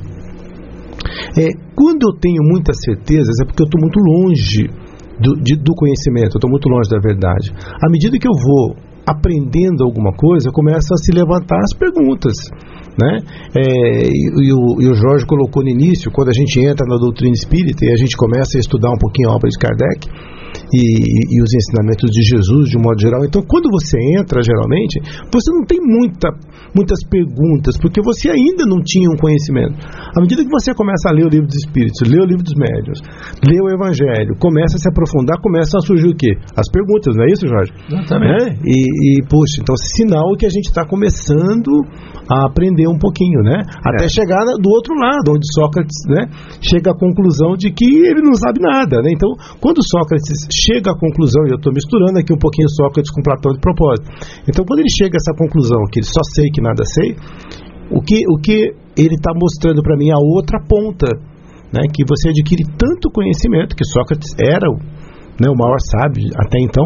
É, quando eu tenho muitas certezas é porque eu estou muito longe do, de, do conhecimento, eu estou muito longe da verdade. À medida que eu vou aprendendo alguma coisa, começam a se levantar as perguntas, né? É, e, e, o, e o Jorge colocou no início, quando a gente entra na doutrina espírita e a gente começa a estudar um pouquinho a obra de Kardec e, e, e os ensinamentos de Jesus de um modo geral. Então, quando você entra, geralmente, você não tem muita, muitas perguntas, porque você ainda não tinha um conhecimento. À medida que você começa a ler o livro dos Espíritos, ler o livro dos Médiuns, ler o Evangelho, começa a se aprofundar, começam a surgir o quê? As perguntas, não é isso, Jorge? Exatamente. É? E, e, puxa, então, sinal que a gente está começando a aprender um pouquinho, né? Até é. chegar do outro lado, onde Sócrates, né, chega à conclusão de que ele não sabe nada, né? Então, quando Sócrates chega à conclusão, e eu estou misturando aqui um pouquinho Sócrates com Platão de propósito, então quando ele chega a essa conclusão, que ele só sei que nada sei, o que, o que ele está mostrando para mim é a outra ponta, né? Que você adquire tanto conhecimento, que Sócrates era o, né, o maior sábio até então,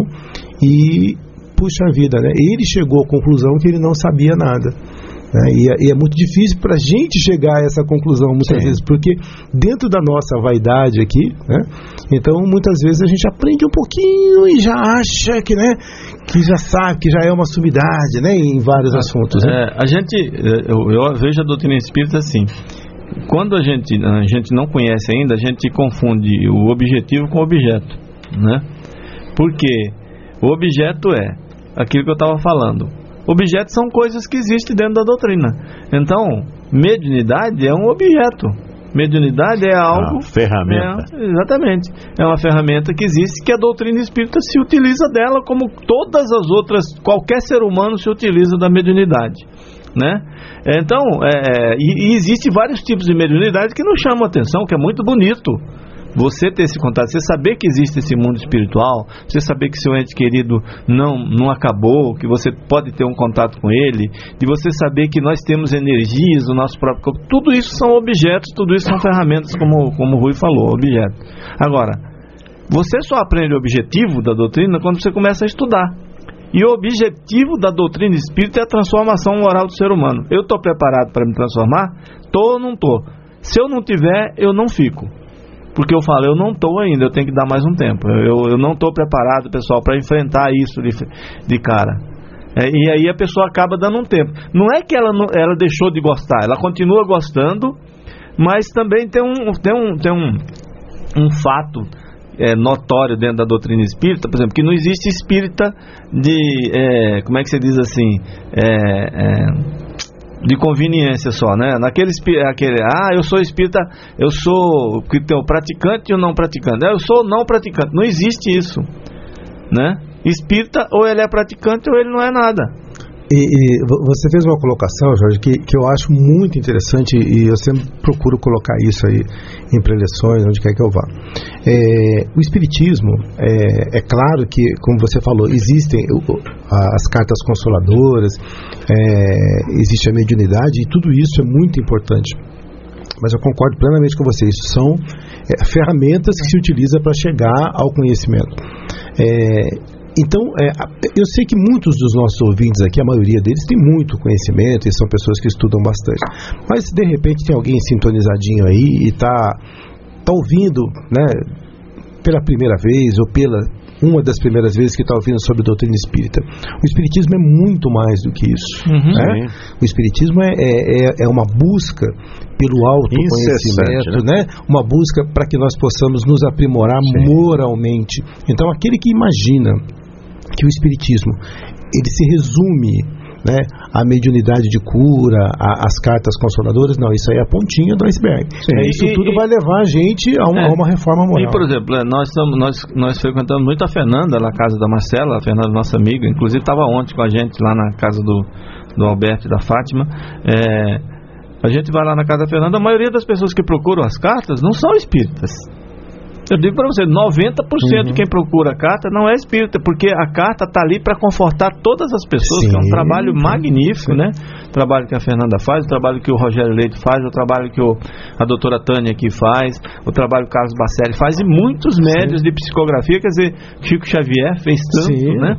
e puxa vida, né? Ele chegou à conclusão que ele não sabia nada. É, e, é, e é muito difícil para a gente chegar a essa conclusão muitas Sim. vezes, porque dentro da nossa vaidade aqui, né, então muitas vezes a gente aprende um pouquinho e já acha que, né, que já sabe, que já é uma sumidade, né, em vários é, assuntos. Né? É, a gente, eu, eu vejo a doutrina espírita assim: quando a gente, a gente não conhece ainda, a gente confunde o objetivo com o objeto, né? Porque o objeto é aquilo que eu estava falando. Objetos são coisas que existem dentro da doutrina. Então, mediunidade é um objeto. Mediunidade é algo... Uma ferramenta. É, exatamente. É uma ferramenta que existe, que a doutrina espírita se utiliza dela, como todas as outras, qualquer ser humano se utiliza da mediunidade, né? Então, é, e, e existe vários tipos de mediunidade que nos chamam a atenção, que é muito bonito. Você ter esse contato, você saber que existe esse mundo espiritual, você saber que seu ente querido não, não acabou, que você pode ter um contato com ele, de você saber que nós temos energias do nosso próprio corpo, tudo isso são objetos, tudo isso são ferramentas, como, como o Rui falou, objetos. Agora, você só aprende o objetivo da doutrina quando você começa a estudar. E o objetivo da doutrina espírita é a transformação moral do ser humano. Eu estou preparado para me transformar? Estou ou não estou? Se eu não tiver, eu não fico. Porque eu falo, eu não estou ainda, eu tenho que dar mais um tempo. Eu, eu não estou preparado, pessoal, para enfrentar isso de, de cara. É, e aí a pessoa acaba dando um tempo. Não é que ela, não, ela deixou de gostar, ela continua gostando, mas também tem um, tem um, tem um, um fato é, notório dentro da doutrina espírita, por exemplo, que não existe espírita de, é, como é que você diz assim, é, é, de conveniência só, né? Naquele, aquele, ah, eu sou espírita, eu sou que tem o praticante e o não praticante. Eu sou não praticante. Não existe isso, né? Espírita, ou ele é praticante ou ele não é nada. E, e você fez uma colocação, Jorge, que, que eu acho muito interessante, e eu sempre procuro colocar isso aí em preleções, onde quer que eu vá. É, o Espiritismo, é, é claro que, como você falou, existem as cartas consoladoras, é, existe a mediunidade, e tudo isso é muito importante. Mas eu concordo plenamente com você, isso são é, ferramentas que se utiliza para chegar ao conhecimento. É, Então, é, eu sei que muitos dos nossos ouvintes aqui, a maioria deles tem muito conhecimento e são pessoas que estudam bastante. Mas, de repente, tem alguém sintonizadinho aí e está tá ouvindo, né, pela primeira vez ou pela uma das primeiras vezes que está ouvindo sobre a doutrina espírita. O espiritismo é muito mais do que isso. Uhum. Né? O espiritismo é, é, é uma busca pelo autoconhecimento, né? né? Uma busca para que nós possamos nos aprimorar Sim. moralmente. Então, aquele que imagina que o espiritismo ele se resume, né, a mediunidade de cura, a, as cartas consoladoras, não, isso aí é a pontinha do iceberg. É, isso e, tudo e, vai levar a gente a uma, é, a uma reforma moral. E, por exemplo, nós, estamos, nós, nós frequentamos muito a Fernanda, na casa da Marcela, a Fernanda, nossa amiga, inclusive estava ontem com a gente lá na casa do, do Alberto e da Fátima. É, a gente vai lá na casa da Fernanda, a maioria das pessoas que procuram as cartas não são espíritas. Eu digo para você, noventa por cento uhum. de quem procura a carta não é espírita, porque a carta está ali para confortar todas as pessoas, Sim. que é um trabalho magnífico, Sim. né? O trabalho que a Fernanda faz, o trabalho que o Rogério Leite faz, o trabalho que o, a doutora Tânia aqui faz, o trabalho que o Carlos Bacelli faz, e muitos médios Sim. de psicografia, quer dizer, Chico Xavier fez tanto, Sim, né?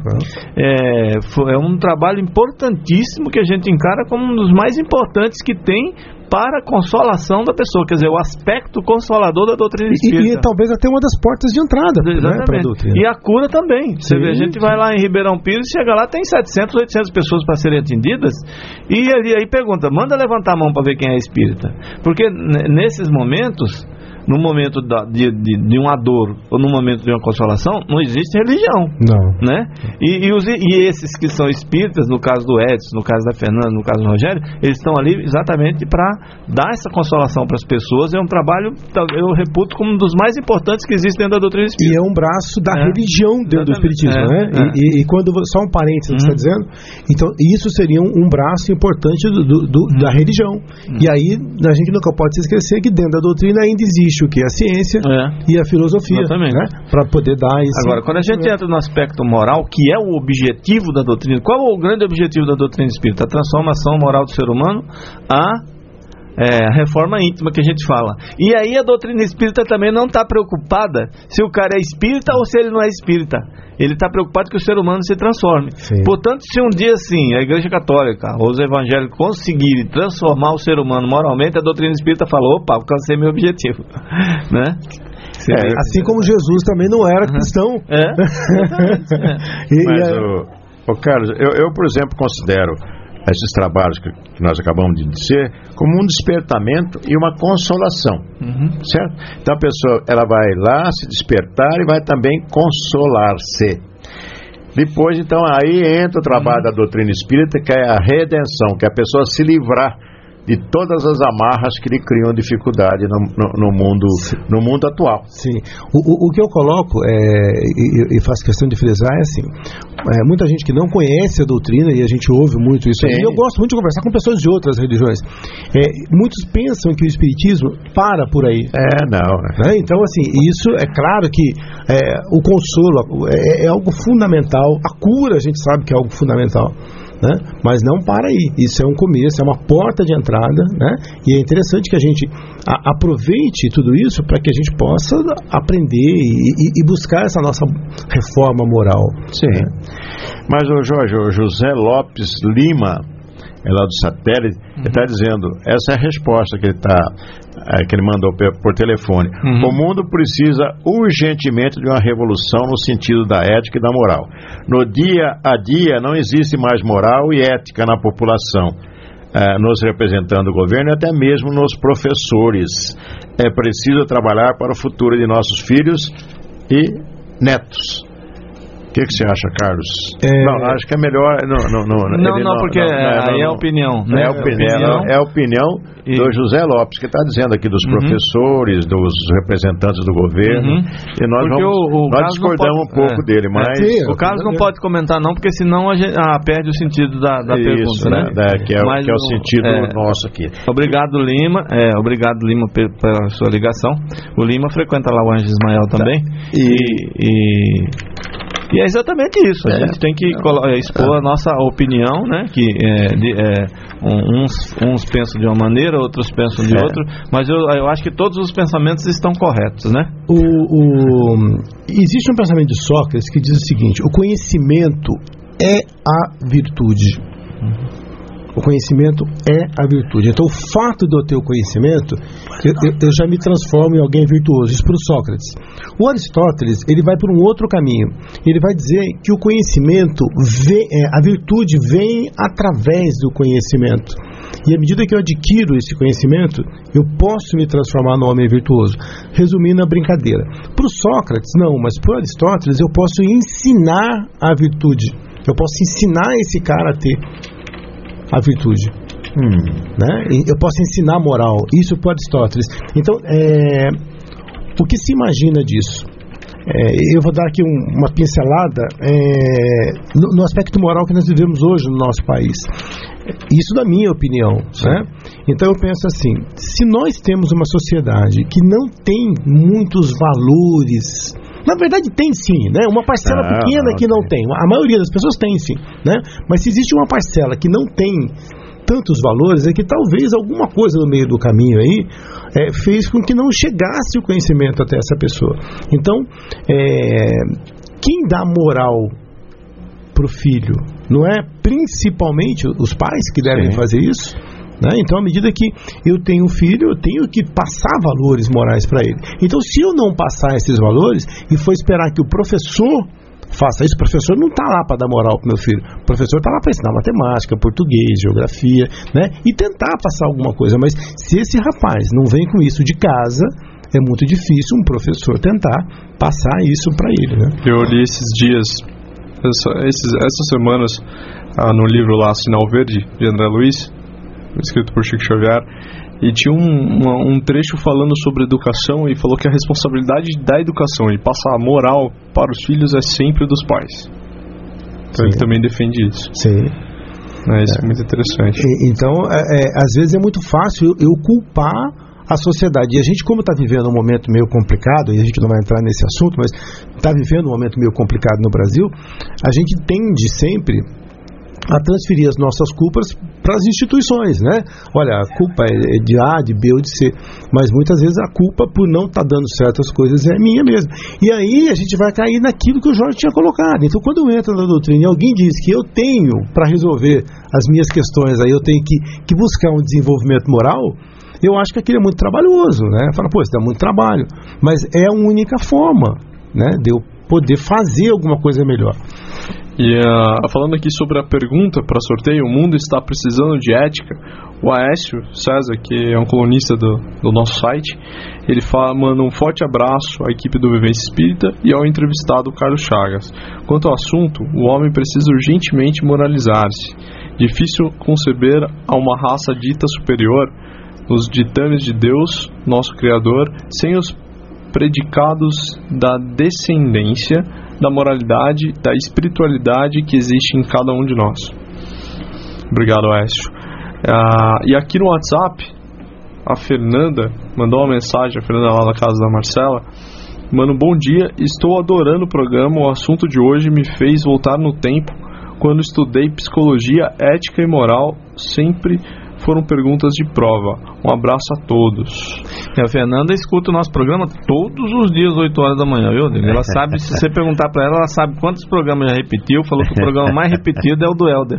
É, foi, é um trabalho importantíssimo que a gente encara como um dos mais importantes que tem para a consolação da pessoa, quer dizer, o aspecto consolador da doutrina espírita. E, e talvez até uma das portas de entrada, né, para a doutrina. E a cura também. Você vê, a gente vai lá em Ribeirão Pires, chega lá, tem setecentas, oitocentas pessoas para serem atendidas, e ali, aí pergunta, manda levantar a mão para ver quem é espírita. Porque n- nesses momentos, no momento da, de, de, de uma dor ou no momento de uma consolação, não existe religião. Não. Né? E, e, os, e esses que são espíritas, no caso do Edson, no caso da Fernanda, no caso do Rogério, eles estão ali exatamente para dar essa consolação para as pessoas. É um trabalho, eu reputo, como um dos mais importantes que existe dentro da doutrina espírita. E é um braço da é. religião dentro exatamente. do espiritismo, é. né? É. E, e quando, só um parênteses, uhum. você está dizendo, então isso seria um, um braço importante do, do, do, uhum. da religião. Uhum. E aí, a gente nunca pode se esquecer que dentro da doutrina ainda existe o que? A ciência é. e a filosofia, né? Para poder dar isso. Agora, quando a gente entra no aspecto moral, que é o objetivo da doutrina, qual é o grande objetivo da doutrina espírita? A transformação moral do ser humano, a É, a reforma íntima que a gente fala. E aí a doutrina espírita também não está preocupada se o cara é espírita ou se ele não é espírita. Ele está preocupado que o ser humano se transforme. Sim. Portanto, se um dia assim a Igreja Católica ou os evangélicos conseguirem transformar o ser humano moralmente, a doutrina espírita fala, opa, alcancei meu objetivo. Né? É, assim como Jesus também não era cristão. É. e, Mas, é... o, o Carlos, eu, eu, por exemplo, considero esses trabalhos que, que nós acabamos de dizer como um despertamento e uma consolação, uhum. certo? Então a pessoa ela vai lá se despertar e vai também consolar-se. Depois, então, aí entra o trabalho uhum. da doutrina espírita, que é a redenção, que é a pessoa se livrar de todas as amarras que lhe criam dificuldade no, no, no, mundo, no mundo atual. Sim. O, o, o que eu coloco, é, e, e faço questão de frisar, é assim, é, muita gente que não conhece a doutrina, e a gente ouve muito isso, e eu gosto muito de conversar com pessoas de outras religiões, é, muitos pensam que o espiritismo para por aí. É, não. Né? Então, assim, isso é claro que é, o consolo é, é algo fundamental, a cura a gente sabe que é algo fundamental. Né? Mas não para aí, isso é um começo, é uma porta de entrada, né? E é interessante que a gente a, aproveite tudo isso para que a gente possa aprender e, e, e buscar essa nossa reforma moral. Sim. Né? Mas o Jorge, o José Lopes Lima, é lá do satélite, uhum. ele está dizendo, essa é a resposta que ele, tá, é, que ele mandou por, por telefone. Uhum. O mundo precisa urgentemente de uma revolução no sentido da ética e da moral. No dia a dia não existe mais moral e ética na população, é, nos representando o governo e até mesmo nos professores. É preciso trabalhar para o futuro de nossos filhos e netos. que, que você acha, Carlos? É... Não, acho que é melhor. Não, não, não, não, não, porque não, não, aí é opinião. Né? É, opinião é a opinião e... do José Lopes, que está dizendo aqui dos uhum. professores, dos representantes do governo. Uhum. E nós, vamos, o, o nós discordamos pode... um pouco é. dele, mas. É, sim, o Carlos não pode comentar, não, porque senão a gente ah, perde o sentido da, da Isso, pergunta, né? né? Que, é, que é o sentido é... nosso aqui. Obrigado, Lima. É, obrigado, Lima, pela sua ligação. O Lima frequenta lá o Anjo Ismael também. Tá. E. e... E é exatamente isso, a é. gente tem que expor a nossa opinião, né? Que é, de, é, uns, uns pensam de uma maneira, outros pensam de é. outra, mas eu, eu acho que todos os pensamentos estão corretos, né? O, o, existe um pensamento de Sócrates que diz o seguinte: o conhecimento é a virtude. O conhecimento é a virtude. Então, o fato de eu ter o conhecimento, eu, eu já me transformo em alguém virtuoso. Isso para o Sócrates. O Aristóteles, ele vai por um outro caminho. Ele vai dizer que o conhecimento, vem, é, a virtude vem através do conhecimento. E à medida que eu adquiro esse conhecimento, eu posso me transformar num homem virtuoso. Resumindo a brincadeira. Para o Sócrates, não, mas para o Aristóteles, eu posso ensinar a virtude. Eu posso ensinar esse cara a ter a virtude, hum. né? Eu posso ensinar moral. Isso para Aristóteles. Então, é, o que se imagina disso? É, eu vou dar aqui um, uma pincelada é, no, no aspecto moral que nós vivemos hoje no nosso país. Isso da minha opinião, né? Então eu penso assim: se nós temos uma sociedade que não tem muitos valores, na verdade tem sim, né? Uma parcela ah, pequena não, que não tem. A maioria das pessoas tem sim, né? Mas se existe uma parcela que não tem tantos valores, é que talvez alguma coisa no meio do caminho aí é, fez com que não chegasse o conhecimento até essa pessoa. Então, é, quem dá moral pro filho não é principalmente os pais que devem sim. fazer isso? Né? Então, à medida que eu tenho um filho, eu tenho que passar valores morais para ele. Então, se eu não passar esses valores e for esperar que o professor faça isso, o professor não está lá para dar moral para o meu filho. O professor está lá para ensinar matemática, português, geografia, né? E tentar passar alguma coisa. Mas se esse rapaz não vem com isso de casa, é muito difícil um professor tentar passar isso para ele, né? Eu li esses dias, essa, esses, essas semanas, ah, no livro lá, Sinal Verde, de André Luiz, escrito por Chico Xavier, e tinha um, uma, um trecho falando sobre educação, e falou que a responsabilidade da educação e passar a moral para os filhos é sempre dos pais. Então Sim. ele também defende isso. Sim. É, isso é, é muito interessante. E, então, é, é, às vezes é muito fácil eu, eu culpar a sociedade. E a gente, como está vivendo um momento meio complicado, e a gente não vai entrar nesse assunto, mas está vivendo um momento meio complicado no Brasil, a gente tende sempre a transferir as nossas culpas para as instituições, né? Olha, a culpa é de A, de B ou de C, mas muitas vezes a culpa por não estar tá dando certas coisas é minha mesmo. E aí a gente vai cair naquilo que o Jorge tinha colocado. Então, quando eu entro na doutrina e alguém diz que eu tenho, para resolver as minhas questões, aí eu tenho que, que buscar um desenvolvimento moral, eu acho que aquilo é muito trabalhoso, né? Fala, pô, isso dá muito trabalho, mas é a única forma, né, de eu poder fazer alguma coisa melhor. E uh, falando aqui sobre a pergunta para sorteio, o mundo está precisando de ética. O Aécio César, que é um colunista do, do nosso site, ele fala, manda um forte abraço à equipe do Vivência Espírita e ao entrevistado Carlos Chagas. Quanto ao assunto, o homem precisa urgentemente moralizar-se. Difícil conceber a uma raça dita superior nos ditames de Deus, nosso Criador, sem os predicados da descendência, da moralidade, da espiritualidade que existe em cada um de nós. Obrigado, Aécio. Ah, e aqui no WhatsApp, a Fernanda mandou uma mensagem, a Fernanda lá na casa da Marcela. Mano, bom dia, estou adorando o programa. O assunto de hoje me fez voltar no tempo, quando estudei psicologia, ética e moral. Sempre foram perguntas de prova. Um abraço a todos. E a Fernanda escuta o nosso programa todos os dias, oito horas da manhã, viu? Ela sabe, se você perguntar para ela, ela sabe quantos programas já repetiu. Falou que o programa mais repetido é o do Helder.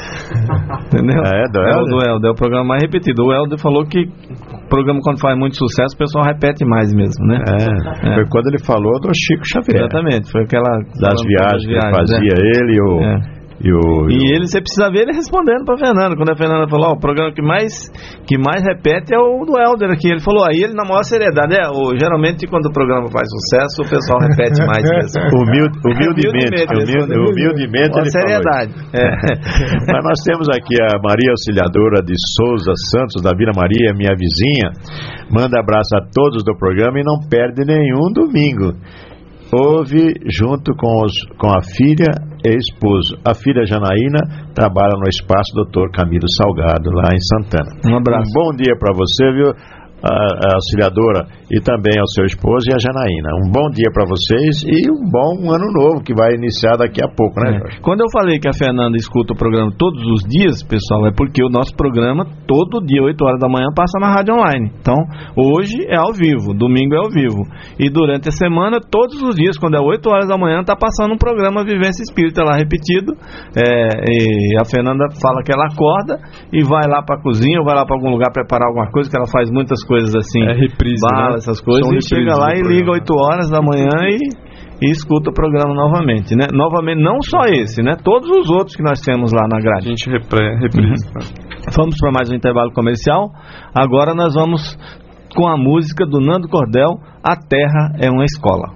Entendeu? É, do é o do Helder, é o programa mais repetido. O Helder falou que o programa, quando faz muito sucesso, o pessoal repete mais mesmo, né? É, é. Foi quando ele falou do Chico Xavier. Exatamente, foi aquela... Das viagens, das viagens que ele fazia, é. ele e o... É. E, o, e o... ele, você precisa ver ele respondendo pra Fernanda. Quando a Fernanda falou, ó, o programa que mais, que mais repete é o do Helder aqui. Ele falou, aí ele na maior seriedade, é, o, geralmente quando o programa faz sucesso, o pessoal repete mais mesmo. Humilde, humildemente, humildemente, humildemente com ele seriedade. É. Mas nós temos aqui a Maria Auxiliadora de Souza Santos, da Vila Maria, minha vizinha. Manda abraço a todos do programa e não perde nenhum domingo. Ouve junto com, os, com a filha e esposo. A filha Janaína trabalha no espaço doutor Camilo Salgado, lá em Santana. Um abraço. Um bom dia para você, viu, a, a auxiliadora, e também ao seu esposo e a Janaína. Um bom dia para vocês e um bom ano novo que vai iniciar daqui a pouco, né, Jorge? É. Quando eu falei que a Fernanda escuta o programa todos os dias, pessoal, é porque o nosso programa todo dia, oito horas da manhã, passa na rádio online. Então, hoje é ao vivo, domingo é ao vivo. E durante a semana, todos os dias, quando é oito horas da manhã, está passando um programa Vivência Espírita lá repetido. É, e a Fernanda fala que ela acorda e vai lá para a cozinha ou vai lá para algum lugar preparar alguma coisa, que ela faz muitas coisas assim, é reprise, bala, né? essas coisas, São e chega lá e liga oito horas da manhã e, e escuta o programa novamente, né? Novamente, não só esse, né? Todos os outros que nós temos lá na grade. A gente repre, reprise. Uhum. Vamos para mais um intervalo comercial. Agora nós vamos com a música do Nando Cordel, A Terra é uma Escola.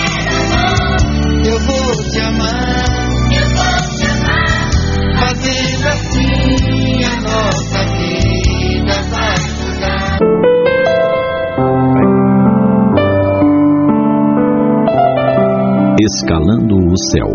te amar, eu vou te amar, fazendo assim a nossa vida vai mudar. Escalando o céu.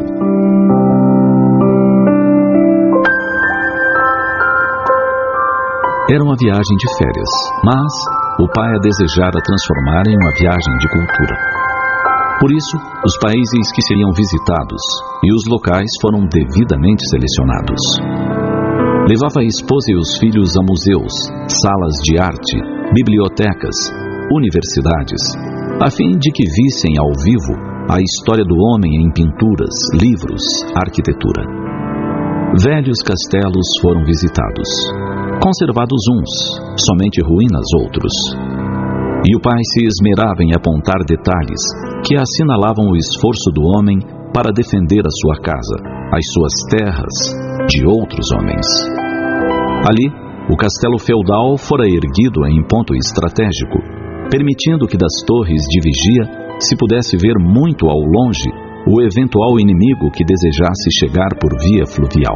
Era uma viagem de férias, mas o pai a desejara transformar em uma viagem de cultura. Por isso, os países que seriam visitados e os locais foram devidamente selecionados. Levava a esposa e os filhos a museus, salas de arte, bibliotecas, universidades, a fim de que vissem ao vivo a história do homem em pinturas, livros, arquitetura. Velhos castelos foram visitados, conservados uns, somente ruínas outros. E o pai se esmerava em apontar detalhes que assinalavam o esforço do homem para defender a sua casa, as suas terras, de outros homens. Ali, o castelo feudal fora erguido em ponto estratégico, permitindo que das torres de vigia se pudesse ver muito ao longe o eventual inimigo que desejasse chegar por via fluvial.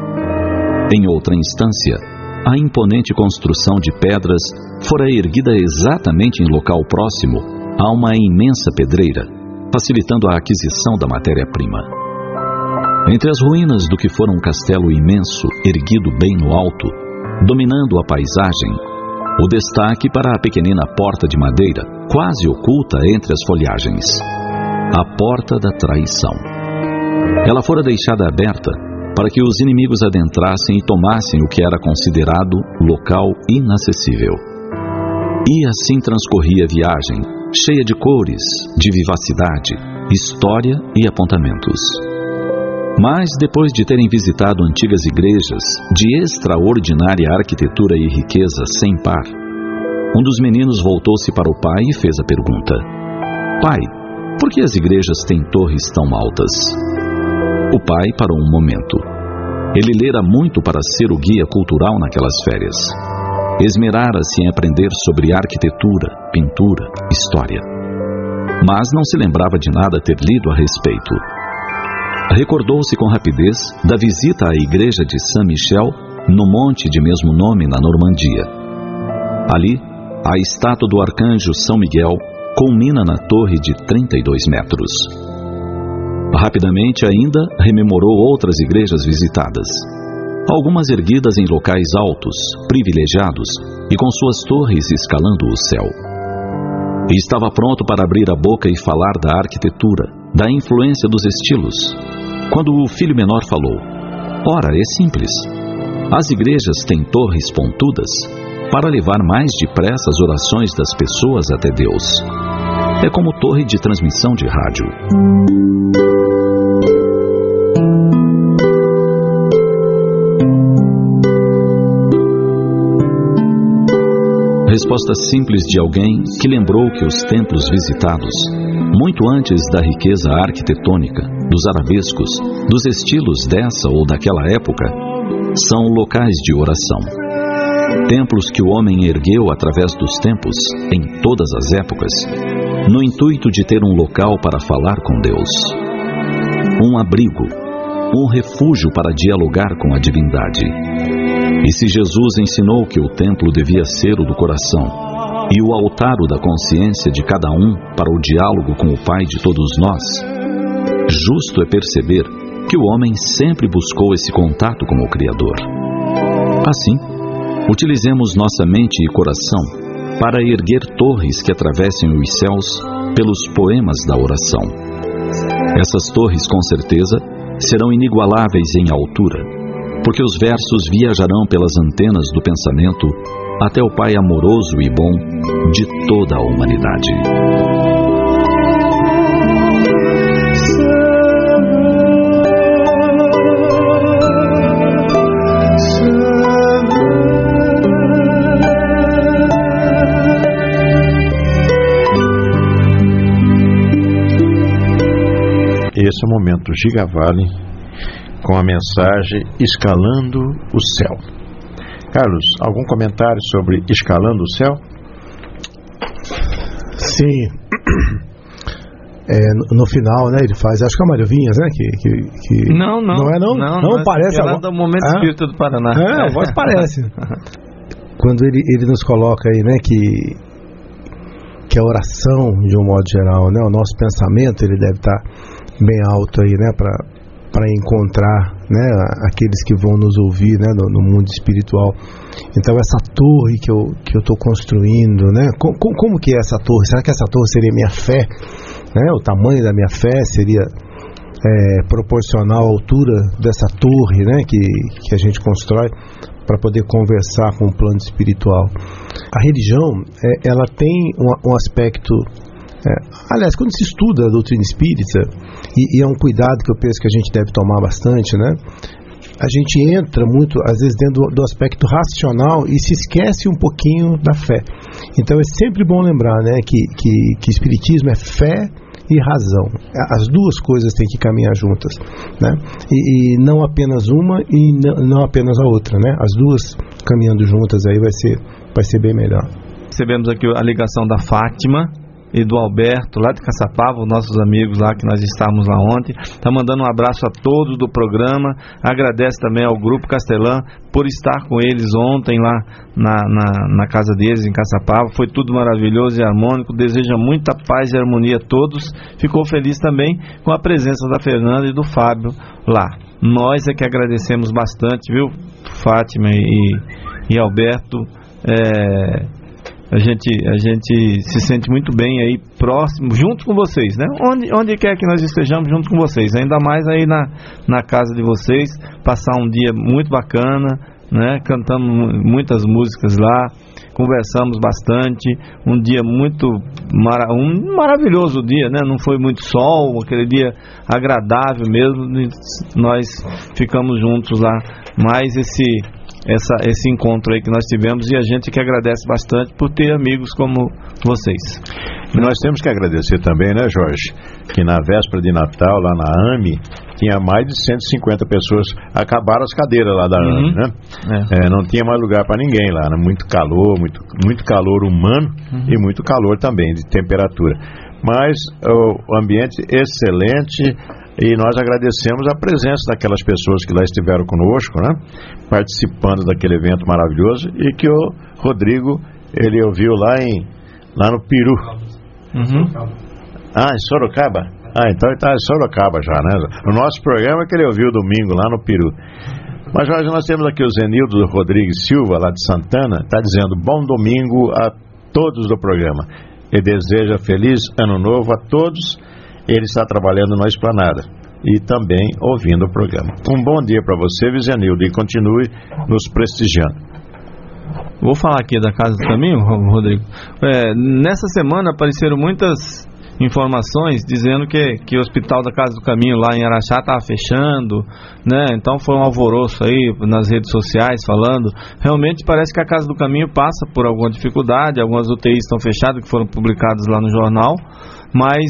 Em outra instância, a imponente construção de pedras fora erguida exatamente em local próximo a uma imensa pedreira, facilitando a aquisição da matéria-prima. Entre as ruínas do que fora um castelo imenso, erguido bem no alto, dominando a paisagem, o destaque para a pequenina porta de madeira, quase oculta entre as folhagens. A porta da traição. Ela fora deixada aberta para que os inimigos adentrassem e tomassem o que era considerado local inacessível. E assim transcorria a viagem, cheia de cores, de vivacidade, história e apontamentos. Mas, depois de terem visitado antigas igrejas de extraordinária arquitetura e riqueza sem par, um dos meninos voltou-se para o pai e fez a pergunta: Pai, por que as igrejas têm torres tão altas? O pai parou um momento. Ele lera muito para ser o guia cultural naquelas férias. Esmerara-se em aprender sobre arquitetura, pintura, história. Mas não se lembrava de nada ter lido a respeito. Recordou-se com rapidez da visita à igreja de Saint-Michel, no monte de mesmo nome na Normandia. Ali, a estátua do arcanjo São Miguel culmina na torre de trinta e dois metros. Rapidamente ainda rememorou outras igrejas visitadas, algumas erguidas em locais altos, privilegiados e com suas torres escalando o céu. E estava pronto para abrir a boca e falar da arquitetura, da influência dos estilos, quando o filho menor falou: Ora, é simples. As igrejas têm torres pontudas para levar mais depressa as orações das pessoas até Deus. É como torre de transmissão de rádio. Resposta simples de alguém que lembrou que os templos visitados, muito antes da riqueza arquitetônica, dos arabescos, dos estilos dessa ou daquela época, são locais de oração. Templos que o homem ergueu através dos tempos, em todas as épocas, no intuito de ter um local para falar com Deus. Um abrigo, um refúgio para dialogar com a divindade. E se Jesus ensinou que o templo devia ser o do coração e o altar o da consciência de cada um para o diálogo com o Pai de todos nós, justo é perceber que o homem sempre buscou esse contato com o Criador. Assim, utilizemos nossa mente e coração para erguer torres que atravessem os céus pelos poemas da oração. Essas torres, com certeza, serão inigualáveis em altura, porque os versos viajarão pelas antenas do pensamento até o Pai amoroso e bom de toda a humanidade. Esse é o momento Gigavale com a mensagem Escalando o Céu. Carlos, algum comentário sobre Escalando o Céu? Sim. É, no, no final, né, ele faz, acho que é a Mário Vinhas, né, que, que, que... Não, não. Não é, não? Não, não, não parece. Ela é do Momento ah? Espírita do Paraná. É, a voz parece. Quando ele, ele nos coloca aí, né, que, que a oração, de um modo geral, né, o nosso pensamento, ele deve estar bem alto aí, né, para para encontrar, né, aqueles que vão nos ouvir, né, no, no mundo espiritual. Então essa torre que eu que eu estou construindo, né, como, como que é essa torre? Será que essa torre seria minha fé? Né, o tamanho da minha fé seria é, proporcional à altura dessa torre, né, que, que a gente constrói para poder conversar com o plano espiritual. A religião, é, ela tem um, um aspecto... É, aliás, quando se estuda a doutrina espírita, e, e é um cuidado que eu penso que a gente deve tomar bastante, né? A gente entra muito, às vezes, dentro do, do aspecto racional e se esquece um pouquinho da fé. Então é sempre bom lembrar, né, que, que, que espiritismo é fé e razão. As duas coisas têm que caminhar juntas, né? E, e não apenas uma e não, não apenas a outra, né? As duas caminhando juntas aí vai ser, vai ser bem melhor. Recebemos aqui a ligação da Fátima e do Alberto, lá de Caçapava, nossos amigos lá que nós estávamos lá ontem. Está mandando um abraço a todos do programa, agradece também ao Grupo Castelã por estar com eles ontem lá na, na, na casa deles em Caçapava. Foi tudo maravilhoso e harmônico, deseja muita paz e harmonia a todos. Ficou feliz também com a presença da Fernanda e do Fábio lá. Nós é que agradecemos bastante, viu, Fátima e, e Alberto. é... A gente, a gente se sente muito bem aí próximo, junto com vocês, né? Onde, onde quer que nós estejamos, junto com vocês. Ainda mais aí na, na casa de vocês, passar um dia muito bacana, né? Cantando muitas músicas lá, conversamos bastante. Um dia muito, mara, um maravilhoso dia, né? Não foi muito sol, aquele dia agradável mesmo. Nós ficamos juntos lá, mas esse... Essa, esse encontro aí que nós tivemos, e a gente que agradece bastante por ter amigos como vocês. E nós temos que agradecer também, né, Jorge, que na véspera de Natal, lá na A M E, tinha mais de cento e cinquenta pessoas, acabaram as cadeiras lá da uhum. A M E, né? É. É, não tinha mais lugar para ninguém lá, né? Muito calor, muito, muito calor humano uhum. e muito calor também, de temperatura. Mas o ambiente excelente. E nós agradecemos a presença daquelas pessoas que lá estiveram conosco, né? Participando daquele evento maravilhoso, e que o Rodrigo, ele ouviu lá, em, lá no Peru. Uhum. Ah, em Sorocaba? Ah, então ele está em Sorocaba já, né? O nosso programa que ele ouviu domingo lá no Peru. Mas Jorge, nós temos aqui o Zenildo Rodrigues Silva, lá de Santana, está dizendo bom domingo a todos do programa. E deseja feliz ano novo a todos. Ele está trabalhando na Esplanada e também ouvindo o programa. Um bom dia para você, Vizenildo, e continue nos prestigiando. Vou falar aqui da Casa do Caminho, Rodrigo. É, nessa semana apareceram muitas informações dizendo que, que o Hospital da Casa do Caminho lá em Araxá estava fechando, né? Então foi um alvoroço aí nas redes sociais falando. Realmente parece que a Casa do Caminho passa por alguma dificuldade, algumas U T Is estão fechadas, que foram publicadas lá no jornal, mas...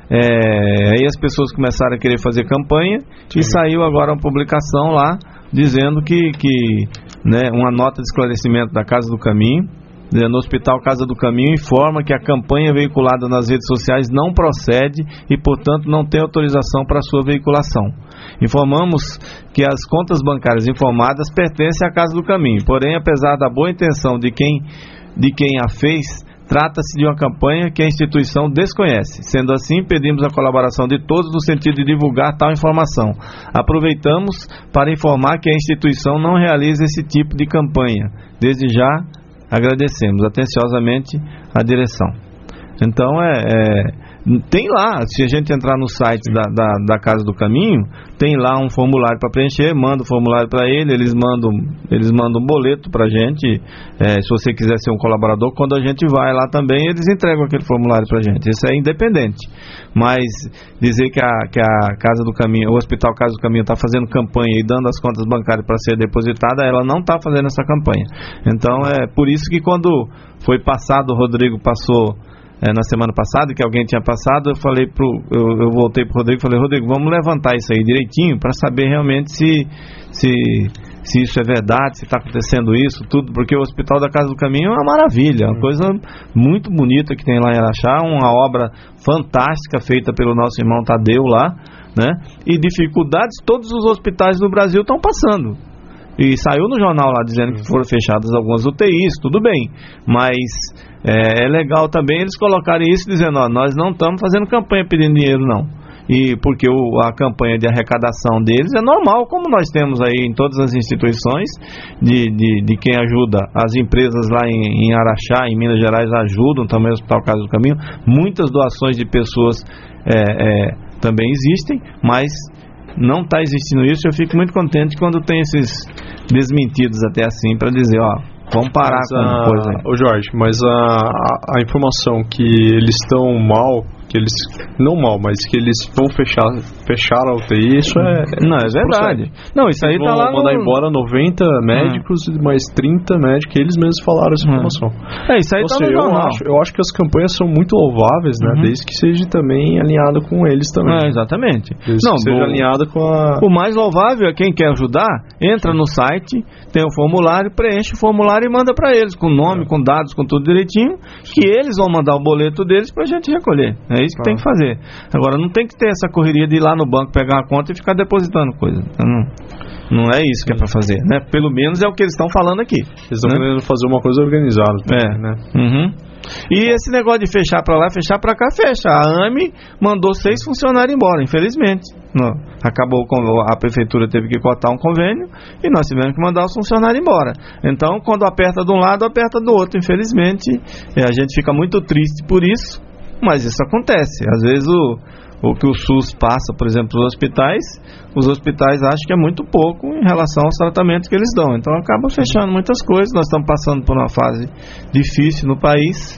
É, aí as pessoas começaram a querer fazer campanha. Sim. E saiu agora uma publicação lá dizendo que, que né, uma nota de esclarecimento da Casa do Caminho, né, no Hospital Casa do Caminho informa que a campanha veiculada nas redes sociais não procede e, portanto, não tem autorização para sua veiculação. Informamos que as contas bancárias informadas pertencem à Casa do Caminho, porém, apesar da boa intenção de quem, de quem a fez, trata-se de uma campanha que a instituição desconhece. Sendo assim, pedimos a colaboração de todos no sentido de divulgar tal informação. Aproveitamos para informar que a instituição não realiza esse tipo de campanha. Desde já, agradecemos atenciosamente a direção. Então, é, é, tem lá, se a gente entrar no site da, da, da Casa do Caminho, tem lá um formulário para preencher, manda o formulário para ele, eles mandam, eles mandam um boleto para a gente, é, se você quiser ser um colaborador, quando a gente vai lá também, eles entregam aquele formulário para a gente. Isso é independente, mas dizer que a, que a Casa do Caminho, o Hospital Casa do Caminho está fazendo campanha e dando as contas bancárias para ser depositada, ela não está fazendo essa campanha. Então é por isso que quando foi passado, o Rodrigo passou É, na semana passada, que alguém tinha passado, eu falei pro, eu, eu voltei pro Rodrigo e falei, Rodrigo, vamos levantar isso aí direitinho para saber realmente se, se, se isso é verdade, se está acontecendo isso, tudo, porque o Hospital da Casa do Caminho é uma maravilha, uma coisa muito bonita que tem lá em Araxá, uma obra fantástica feita pelo nosso irmão Tadeu lá, né? E dificuldades todos os hospitais do Brasil estão passando. E saiu no jornal lá dizendo que foram fechadas algumas U T Is, tudo bem, mas é, é legal também eles colocarem isso dizendo, ó, nós não estamos fazendo campanha pedindo dinheiro não, e porque o, a campanha de arrecadação deles é normal, como nós temos aí em todas as instituições de, de, de quem ajuda, as empresas lá em, em Araxá, em Minas Gerais ajudam também o Hospital Casa do Caminho, muitas doações de pessoas é, é, também existem, mas não está existindo isso. Eu fico muito contente quando tem esses desmentidos até assim para dizer, ó, vamos parar mas, com a coisa aí. Ô Jorge, mas a, a, a informação que eles estão mal, que eles, não mal, mas que eles vão fechar, fechar a U T I, isso é... Não, é verdade. Não, isso aí eles tá vão lá mandar no... embora noventa médicos e mais trinta médicos, eles mesmos falaram essa informação. É, isso aí Ou tá seja, no eu jornal. acho, eu acho que as campanhas são muito louváveis, né? Uhum. Desde que seja também alinhada com eles também. É, exatamente. Desde não, que seja o, alinhada com a... O mais louvável é quem quer ajudar, entra no site, tem o formulário, preenche o formulário e manda para eles, com nome, é. com dados, com tudo direitinho, que eles vão mandar o boleto deles pra gente recolher. É isso que ah. tem que fazer. Agora, não tem que ter essa correria de ir lá no banco, pegar uma conta e ficar depositando coisa. Não, não é isso que é para fazer, né? Pelo menos é o que eles estão falando aqui. Eles estão né? querendo fazer uma coisa organizada. É, né? Uhum. E esse negócio de fechar para lá, fechar para cá, fecha. A AME mandou seis funcionários embora, infelizmente. Não, acabou, a prefeitura teve que cortar um convênio e nós tivemos que mandar os funcionários embora. Então, quando aperta de um lado, aperta do outro. Infelizmente, é, a gente fica muito triste por isso. Mas isso acontece. Às vezes o, o que o SUS passa, por exemplo, os hospitais, os hospitais acham que é muito pouco em relação aos tratamentos que eles dão. Então acaba fechando muitas coisas. Nós estamos passando por uma fase difícil no país,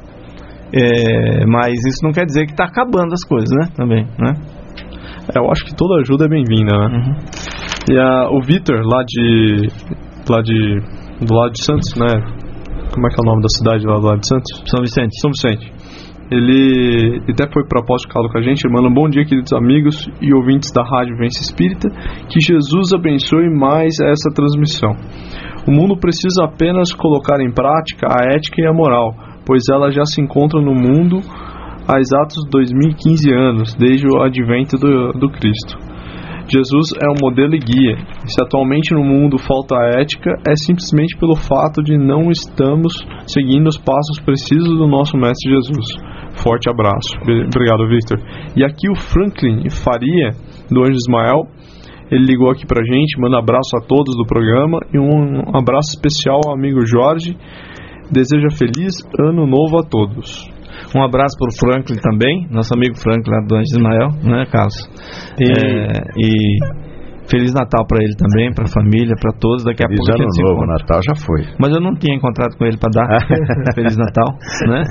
é, mas isso não quer dizer que está acabando as coisas, né? Também, né? É, eu acho que toda ajuda é bem-vinda, né? Uhum. E a, o Vitor, lá de, lá de do lado de Santos, né? Como é que é o nome da cidade lá do lado de Santos? São Vicente. São Vicente. Ele até foi para apóstolo com a gente. Ele manda um bom dia, queridos amigos e ouvintes da Rádio Vivência Espírita. Que Jesus abençoe mais essa transmissão. O mundo precisa apenas colocar em prática a ética e a moral, pois ela já se encontra no mundo há exatos dois mil e quinze anos, desde o advento do, do Cristo. Jesus é um modelo e guia. Se atualmente no mundo falta a ética, é simplesmente pelo fato de não estamos seguindo os passos precisos do nosso Mestre Jesus. Forte abraço. Obrigado, Victor. E aqui o Franklin Faria, do Anjo Ismael, ele ligou aqui pra gente, manda abraço a todos do programa e um abraço especial ao amigo Jorge. Deseja feliz ano novo a todos. Um abraço para o Franklin também, nosso amigo Franklin lá do Anjo Ismael, né, Carlos? E, é, e Feliz Natal para ele também, para a família, para todos. Daqui a Feliz pouco a gente se novo, encontra. Natal já foi. Mas eu não tinha encontrado com ele para dar Feliz Natal, né?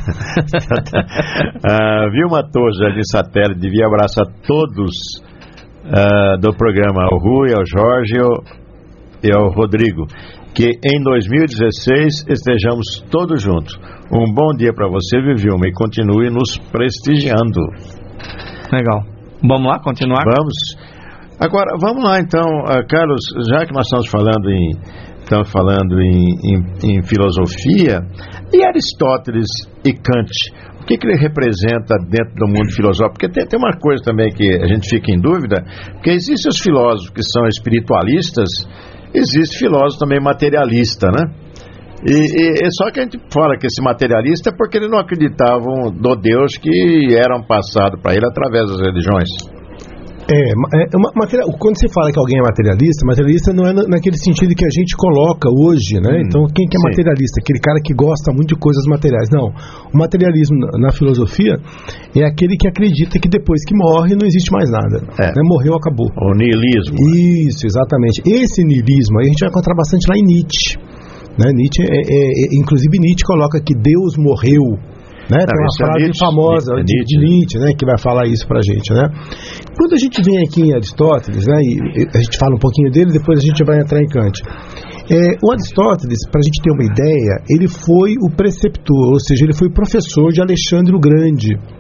uh, Vilma Torres, Jardim Satélite, devia abraçar todos uh, do programa, ao Rui, ao Jorge e ao Rodrigo. Que em dois mil e dezesseis estejamos todos juntos. Um bom dia para você, Vilma, e continue nos prestigiando. Legal. Vamos lá, continuar? Vamos. Agora, vamos lá então, uh, Carlos, já que nós estamos falando em, estamos falando em, em, em filosofia, e Aristóteles e Kant, o que, que ele representa dentro do mundo filosófico? Porque tem, tem uma coisa também que a gente fica em dúvida, porque existem os filósofos que são espiritualistas, existe filósofo também materialista, né? E, e, e só que a gente fala que esse materialista é porque eles não acreditavam no Deus que eram passado para ele através das religiões. É, é uma, material, quando você fala que alguém é materialista, materialista não é na, naquele sentido que a gente coloca hoje, né? Hum, então, quem que é sim. materialista? Aquele cara que gosta muito de coisas materiais. Não, o materialismo na, na filosofia é aquele que acredita que depois que morre não existe mais nada. É. Né? Morreu, acabou. O niilismo. Isso, exatamente. Esse niilismo aí a gente vai encontrar bastante lá em Nietzsche. Né? Nietzsche é, é, é, inclusive Nietzsche coloca que Deus morreu. Né? Não, tem uma frase é Nietzsche, famosa é Nietzsche. de Nietzsche, né, que vai falar isso pra gente, né? Quando a gente vem aqui em Aristóteles, né, e a gente fala um pouquinho dele, depois a gente vai entrar em Kant. É, o Aristóteles, pra gente ter uma ideia, ele foi o preceptor, ou seja, ele foi o professor de Alexandre o Grande,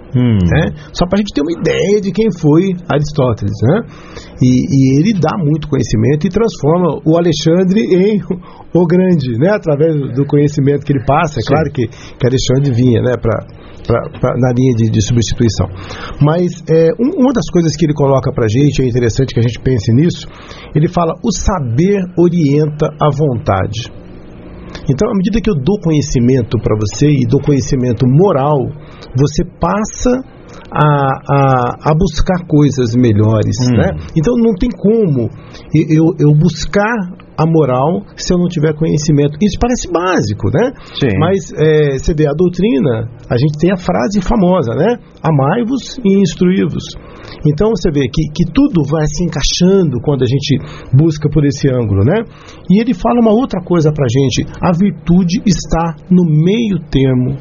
Hum. Né? Só para a gente ter uma ideia de quem foi Aristóteles, né? E, e ele dá muito conhecimento e transforma o Alexandre em o grande, né? Através do conhecimento que ele passa. É Sim. claro que, que Alexandre vinha, né? Pra, pra, pra, na linha de, de substituição. Mas é, um, uma das coisas que ele coloca para a gente, é interessante que a gente pense nisso, ele fala: o saber orienta a vontade. Então, à medida que eu dou conhecimento para você e dou conhecimento moral, você passa a, a, a buscar coisas melhores, hum. né? Então, não tem como eu, eu buscar a moral se eu não tiver conhecimento. Isso parece básico, né? Sim. Mas é, você vê, a doutrina, a gente tem a frase famosa, né? Amai-vos e instruí-vos. Então você vê que, que tudo vai se encaixando quando a gente busca por esse ângulo, né? E ele fala uma outra coisa pra gente: a virtude está no meio termo,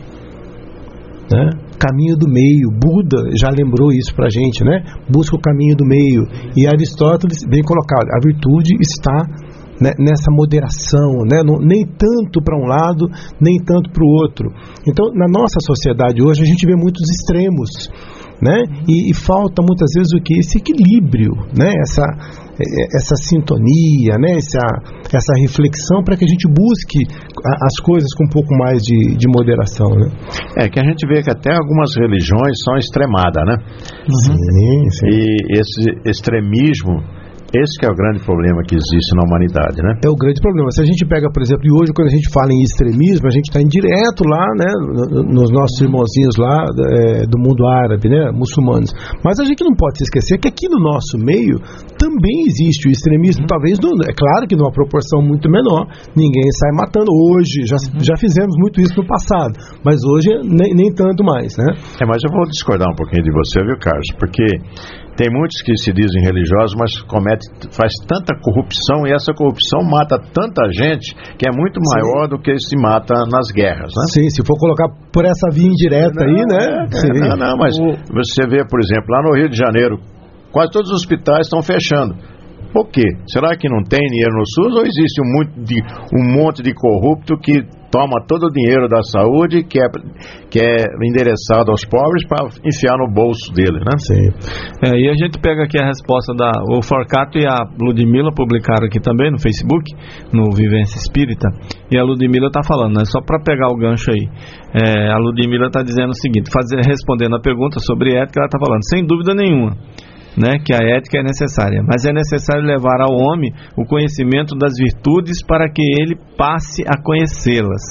né? Caminho do meio. Buda já lembrou isso pra gente, né? Busca o caminho do meio. E Aristóteles, bem colocado, a virtude está nessa moderação, né? Não, nem tanto para um lado, nem tanto para o outro. Então, na nossa sociedade hoje, a gente vê muitos extremos, né? E, e falta muitas vezes o que? Esse equilíbrio, né? Essa, essa sintonia, né? Essa, essa reflexão para que a gente busque as coisas com um pouco mais de, de moderação, né? É que a gente vê que até algumas religiões são extremadas, né? Uhum. Sim, sim. E esse extremismo, esse que é o grande problema que existe na humanidade, né? É o grande problema. Se a gente pega, por exemplo, e hoje quando a gente fala em extremismo, a gente está indireto lá, né, nos nossos irmãozinhos lá é, do mundo árabe, né, muçulmanos. Mas a gente não pode se esquecer que aqui no nosso meio também existe o extremismo, uhum. talvez, no, é claro que numa proporção muito menor. Ninguém sai matando hoje, já, uhum. já fizemos muito isso no passado, mas hoje nem, nem tanto mais, né? É, mas eu vou discordar um pouquinho de você, viu, Carlos? Porque tem muitos que se dizem religiosos, mas comete, faz tanta corrupção, e essa corrupção mata tanta gente que é muito maior Sim. do que se mata nas guerras, né? Sim, se for colocar por essa via indireta não, aí, né? É, não, não, mas o... você vê, por exemplo, lá no Rio de Janeiro, quase todos os hospitais estão fechando. Por quê? Será que não tem dinheiro no SUS ou existe um monte de, um monte de corrupto que toma todo o dinheiro da saúde que é, que é endereçado aos pobres para enfiar no bolso dele, né? Sim. É, e a gente pega aqui a resposta da... O Forcato e a Ludmila publicaram aqui também no Facebook, no Vivência Espírita, e a Ludmila está falando, né? Só para pegar o gancho aí. É, a Ludmila está dizendo o seguinte, fazer, respondendo a pergunta sobre ética, ela está falando, sem dúvida nenhuma, né, que a ética é necessária, mas é necessário levar ao homem o conhecimento das virtudes para que ele passe a conhecê-las.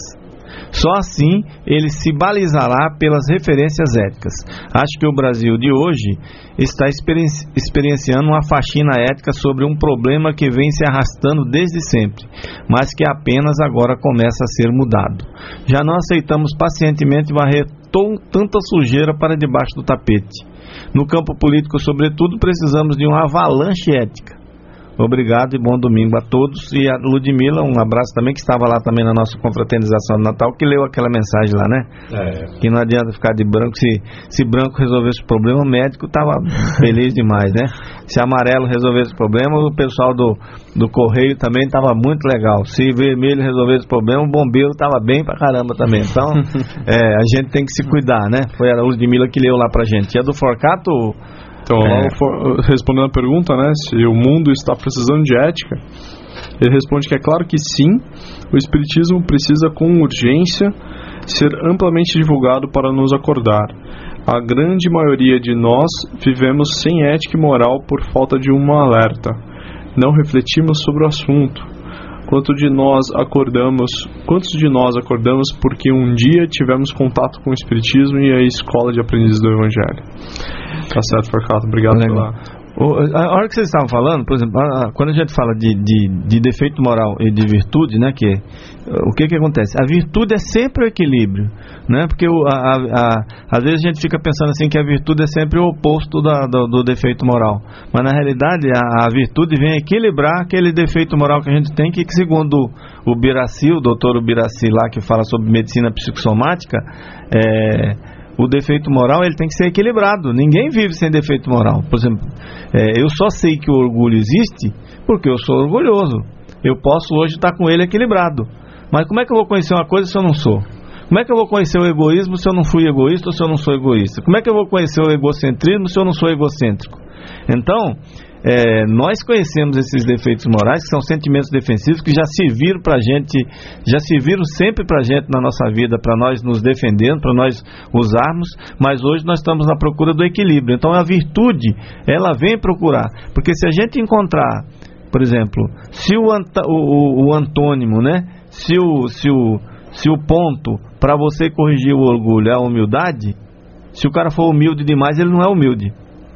Só assim ele se balizará pelas referências éticas. Acho que o Brasil de hoje está experienci- experienciando uma faxina ética sobre um problema que vem se arrastando desde sempre, mas que apenas agora começa a ser mudado. Já não aceitamos pacientemente varrer to- tanta sujeira para debaixo do tapete. No campo político, sobretudo, precisamos de uma avalanche ética. Obrigado e bom domingo a todos. E a Ludmila, um abraço também, que estava lá também na nossa confraternização de Natal, que leu aquela mensagem lá, né? É. Que não adianta ficar de branco. Se, se branco resolvesse o problema, o médico estava feliz demais, né? Se amarelo resolvesse o problema, o pessoal do, do correio também estava muito legal. Se vermelho resolvesse o problema, o bombeiro estava bem pra caramba também. Então, é, a gente tem que se cuidar, né? Foi a Ludmila que leu lá pra gente. E a do Forcato... Então, é... respondendo a pergunta, né, se o mundo está precisando de ética, ele responde que é claro que sim, o Espiritismo precisa com urgência ser amplamente divulgado para nos acordar. A grande maioria de nós vivemos sem ética e moral por falta de uma alerta. Não refletimos sobre o assunto. Quanto de nós acordamos, quantos de nós acordamos porque um dia tivemos contato com o Espiritismo e a escola de aprendizes do Evangelho? Tá certo, Forcato, obrigado pela... A hora que vocês estavam falando, por exemplo, quando a gente fala de, de, de defeito moral e de virtude, né, que é, o que que acontece? A virtude é sempre o equilíbrio, né, porque a, a, a, às vezes a gente fica pensando assim que a virtude é sempre o oposto da, do, do defeito moral, mas na realidade a, a virtude vem equilibrar aquele defeito moral que a gente tem, que segundo o Biraci, o doutor Biraci lá, que fala sobre medicina psicossomática, é... o defeito moral ele tem que ser equilibrado. Ninguém vive sem defeito moral. Por exemplo, é, eu só sei que o orgulho existe porque eu sou orgulhoso. Eu posso hoje estar com ele equilibrado. Mas como é que eu vou conhecer uma coisa se eu não sou? Como é que eu vou conhecer o egoísmo se eu não fui egoísta ou se eu não sou egoísta? Como é que eu vou conhecer o egocentrismo se eu não sou egocêntrico? Então, é, nós conhecemos esses defeitos morais, que são sentimentos defensivos, que já serviram pra gente, já serviram sempre pra gente na nossa vida, para nós nos defendermos, para nós usarmos, mas hoje nós estamos na procura do equilíbrio. Então a virtude, ela vem procurar, porque se a gente encontrar, por exemplo, se o, anta, o, o, o antônimo, né? Se o, se o, se o ponto para você corrigir o orgulho é a humildade, se o cara for humilde demais, ele não é humilde.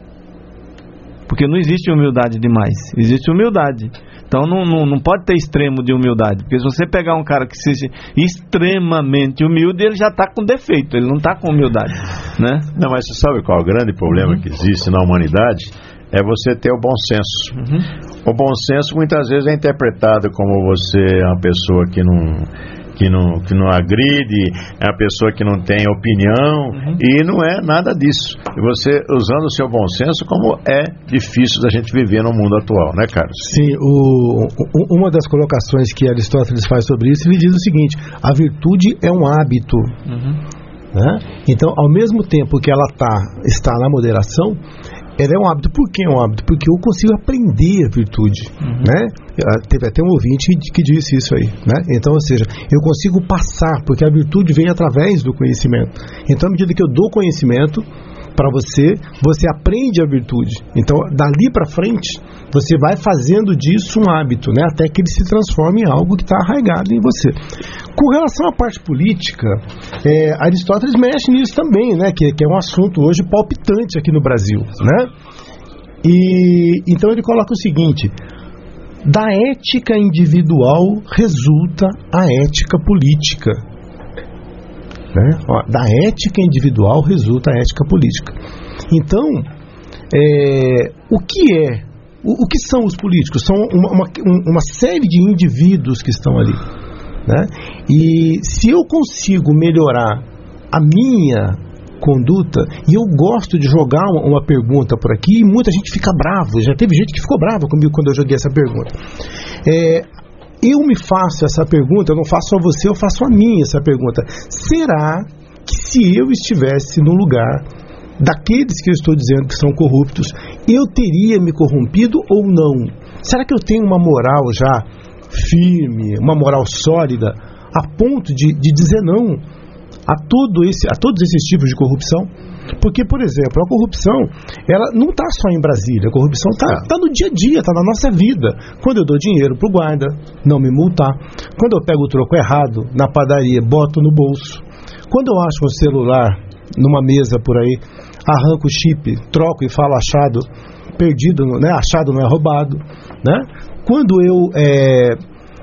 Porque não existe humildade demais, existe humildade. Então não, não, não pode ter extremo de humildade, porque se você pegar um cara que seja extremamente humilde, ele já está com defeito, ele não está com humildade, né? Não, mas você sabe qual é o grande problema uhum. que existe na humanidade? É você ter o bom senso. Uhum. O bom senso muitas vezes é interpretado como você é uma pessoa que não... Que não, que não agride, é a pessoa que não tem opinião, uhum. e não é nada disso. E você usando o seu bom senso, como é difícil da gente viver no mundo atual, né, Carlos? Sim, o, o, uma das colocações que Aristóteles faz sobre isso, ele diz o seguinte: a virtude é um hábito. Uhum. Né? Então, ao mesmo tempo que ela tá, está na moderação, ela é um hábito. Por que é um hábito? Porque eu consigo aprender a virtude, uhum. né? Teve até um ouvinte que disse isso aí, né? Então, ou seja, eu consigo passar, porque a virtude vem através do conhecimento. Então, à medida que eu dou conhecimento para você, você aprende a virtude. Então, dali para frente, você vai fazendo disso um hábito, né? Até que ele se transforme em algo que está arraigado em você. Com relação à parte política, é, Aristóteles mexe nisso também, né? Que, que é um assunto hoje palpitante aqui no Brasil, né? E então ele coloca o seguinte: da ética individual resulta a ética política. Né? Ó, da ética individual resulta a ética política. Então, é, o que é? O, o que são os políticos? São uma, uma, uma série de indivíduos que estão ali. Né? E se eu consigo melhorar a minha conduta, e eu gosto de jogar uma, uma pergunta por aqui, e muita gente fica bravo, já teve gente que ficou brava comigo quando eu joguei essa pergunta. É, eu me faço essa pergunta, eu não faço a você, eu faço a mim essa pergunta: será que se eu estivesse no lugar daqueles que eu estou dizendo que são corruptos, eu teria me corrompido ou não? Será que eu tenho uma moral já firme, uma moral sólida, a ponto de, de dizer não a, todo esse, a todos esses tipos de corrupção? Porque, por exemplo, a corrupção, ela não está só em Brasília, a corrupção está tá no dia a dia, está na nossa vida. Quando eu dou dinheiro para o guarda, não me multar. Quando eu pego o troco errado na padaria, boto no bolso. Quando eu acho um celular numa mesa por aí, arranco o chip, troco e falo achado, perdido, né? Achado não é roubado, né? Quando eu é,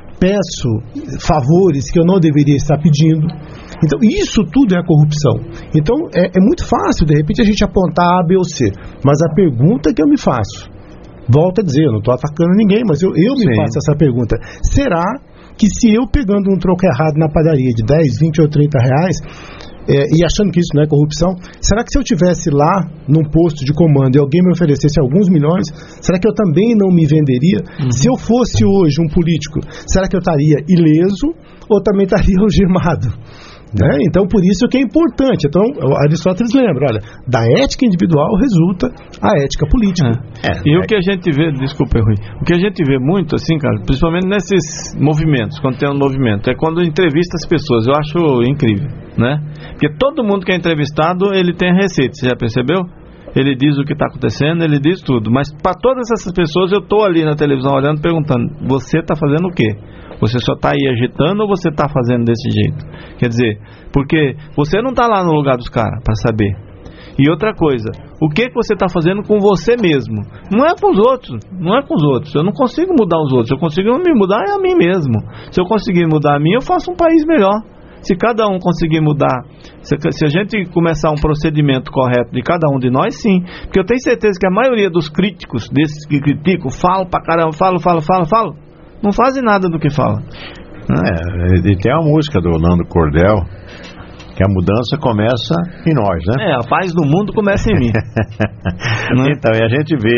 peço favores que eu não deveria estar pedindo. Então, isso tudo é a corrupção. Então, é, é muito fácil, de repente, a gente apontar A, B ou C. Mas a pergunta que eu me faço, volto a dizer, eu não estou atacando ninguém, mas eu, eu me faço essa pergunta: será que se eu pegando um troco errado na padaria de dez, vinte ou trinta reais, é, e achando que isso não é corrupção, será que se eu estivesse lá num posto de comando e alguém me oferecesse alguns milhões, será que eu também não me venderia? Uhum. Se eu fosse hoje um político, será que eu estaria ileso ou também estaria algemado? Né? Então, por isso que é importante. Então, Aristóteles lembra, olha, da ética individual resulta a ética política. É. É, e é. o que a gente vê, desculpa, Rui, o que a gente vê muito, assim, cara, principalmente nesses movimentos, quando tem um movimento, é quando entrevista as pessoas. Eu acho incrível, né? Porque todo mundo que é entrevistado, ele tem a receita, você já percebeu? Ele diz o que está acontecendo, ele diz tudo. Mas para todas essas pessoas, eu estou ali na televisão olhando, perguntando: você está fazendo o quê? Você só está aí agitando ou você está fazendo desse jeito? Quer dizer, porque você não está lá no lugar dos caras para saber. E outra coisa, o que, que você está fazendo com você mesmo? Não é com os outros, não é com os outros. Eu não consigo mudar os outros, eu consigo me mudar é a mim mesmo. Se eu conseguir mudar a mim, eu faço um país melhor. Se cada um conseguir mudar, se, se a gente começar um procedimento correto de cada um de nós, sim. Porque eu tenho certeza que a maioria dos críticos, desses que criticam, falam pra caramba, falam, falam, falam, falam, não fazem nada do que falam. É, e tem a música do Nando Cordel, que a mudança começa em nós, né? É, a paz do mundo começa em mim. Então, e a gente vê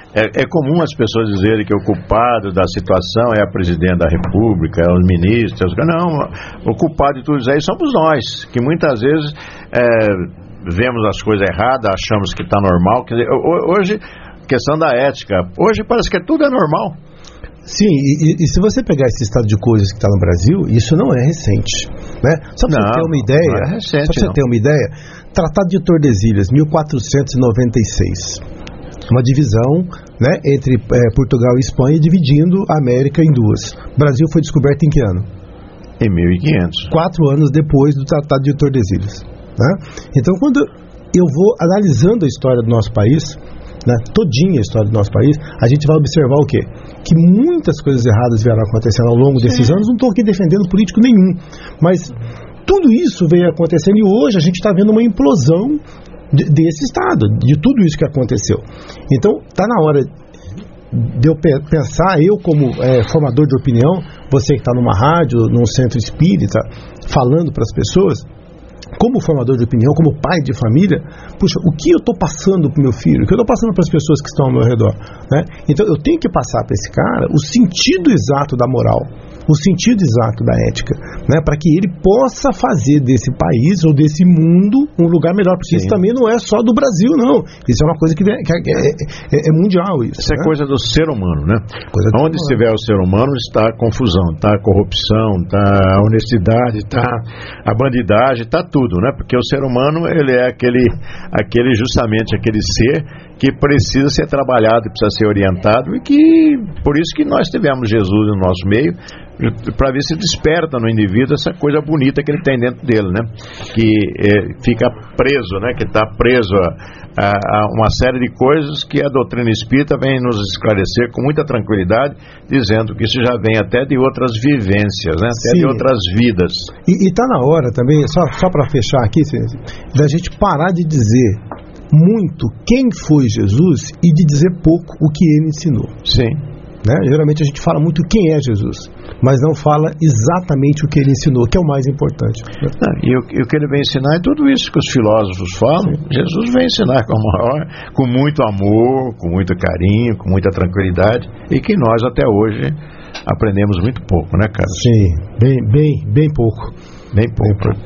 É, é comum as pessoas dizerem que o culpado da situação é a presidente da República, é os ministros. Não, o culpado de tudo isso aí somos nós, que muitas vezes é, vemos as coisas erradas, achamos que está normal. Quer dizer, hoje, questão da ética, hoje parece que tudo é normal. Sim, e, e se você pegar esse estado de coisas que está no Brasil, isso não é recente, né? Só para você ter uma ideia, não é recente, só para você ter uma ideia, Tratado de Tordesilhas, mil quatrocentos e noventa e seis, uma divisão, né, entre é, Portugal e Espanha, dividindo a América em duas. O Brasil foi descoberto em que ano? Em mil e quinhentos. Quatro anos depois do Tratado de Tordesilhas, né? Então, quando eu vou analisando a história do nosso país, né, todinha a história do nosso país, a gente vai observar o quê? Que muitas coisas erradas vieram acontecendo ao longo desses Sim. anos. Não estou aqui defendendo político nenhum, mas tudo isso veio acontecendo e hoje a gente está vendo uma implosão de, desse estado, de tudo isso que aconteceu. Então está na hora de eu pe- pensar, eu como é, formador de opinião, você que está numa rádio, num centro espírita, falando para as pessoas, como formador de opinião, como pai de família, puxa, o que eu estou passando para o meu filho, o que eu estou passando para as pessoas que estão ao meu redor, né? Então eu tenho que passar para esse cara o sentido exato da moral, o sentido exato da ética, né? Para que ele possa fazer desse país ou desse mundo um lugar melhor, porque Sim. isso também não é só do Brasil, não. Isso é uma coisa que, vem, que é, é, é mundial. Isso, isso né? é coisa do ser humano, né? Coisa Onde estiver o ser humano está a confusão, está a corrupção, está a honestidade, está a bandidagem, está tudo, né? Porque o ser humano, ele é aquele, aquele justamente aquele ser que precisa ser trabalhado, precisa ser orientado, e que por isso que nós tivemos Jesus no nosso meio, para ver se desperta no indivíduo essa coisa bonita que ele tem dentro dele, né? Que é, fica preso, né? Que está preso a, a, a uma série de coisas que a doutrina espírita vem nos esclarecer com muita tranquilidade, dizendo que isso já vem até de outras vivências, né? Até Sim. de outras vidas. E está na hora também, só, só para fechar aqui, da gente parar de dizer muito quem foi Jesus e de dizer pouco o que ele ensinou. Sim. Né? Geralmente a gente fala muito quem é Jesus, mas não fala exatamente o que ele ensinou, que é o mais importante. Ah, e, o, e o que ele vem ensinar é tudo isso que os filósofos falam. Sim. Jesus vem ensinar com, maior, com muito amor, com muito carinho, com muita tranquilidade, e que nós até hoje aprendemos muito pouco, né, cara? Sim, bem, bem, bem pouco. Bem pouco. Bem pouco.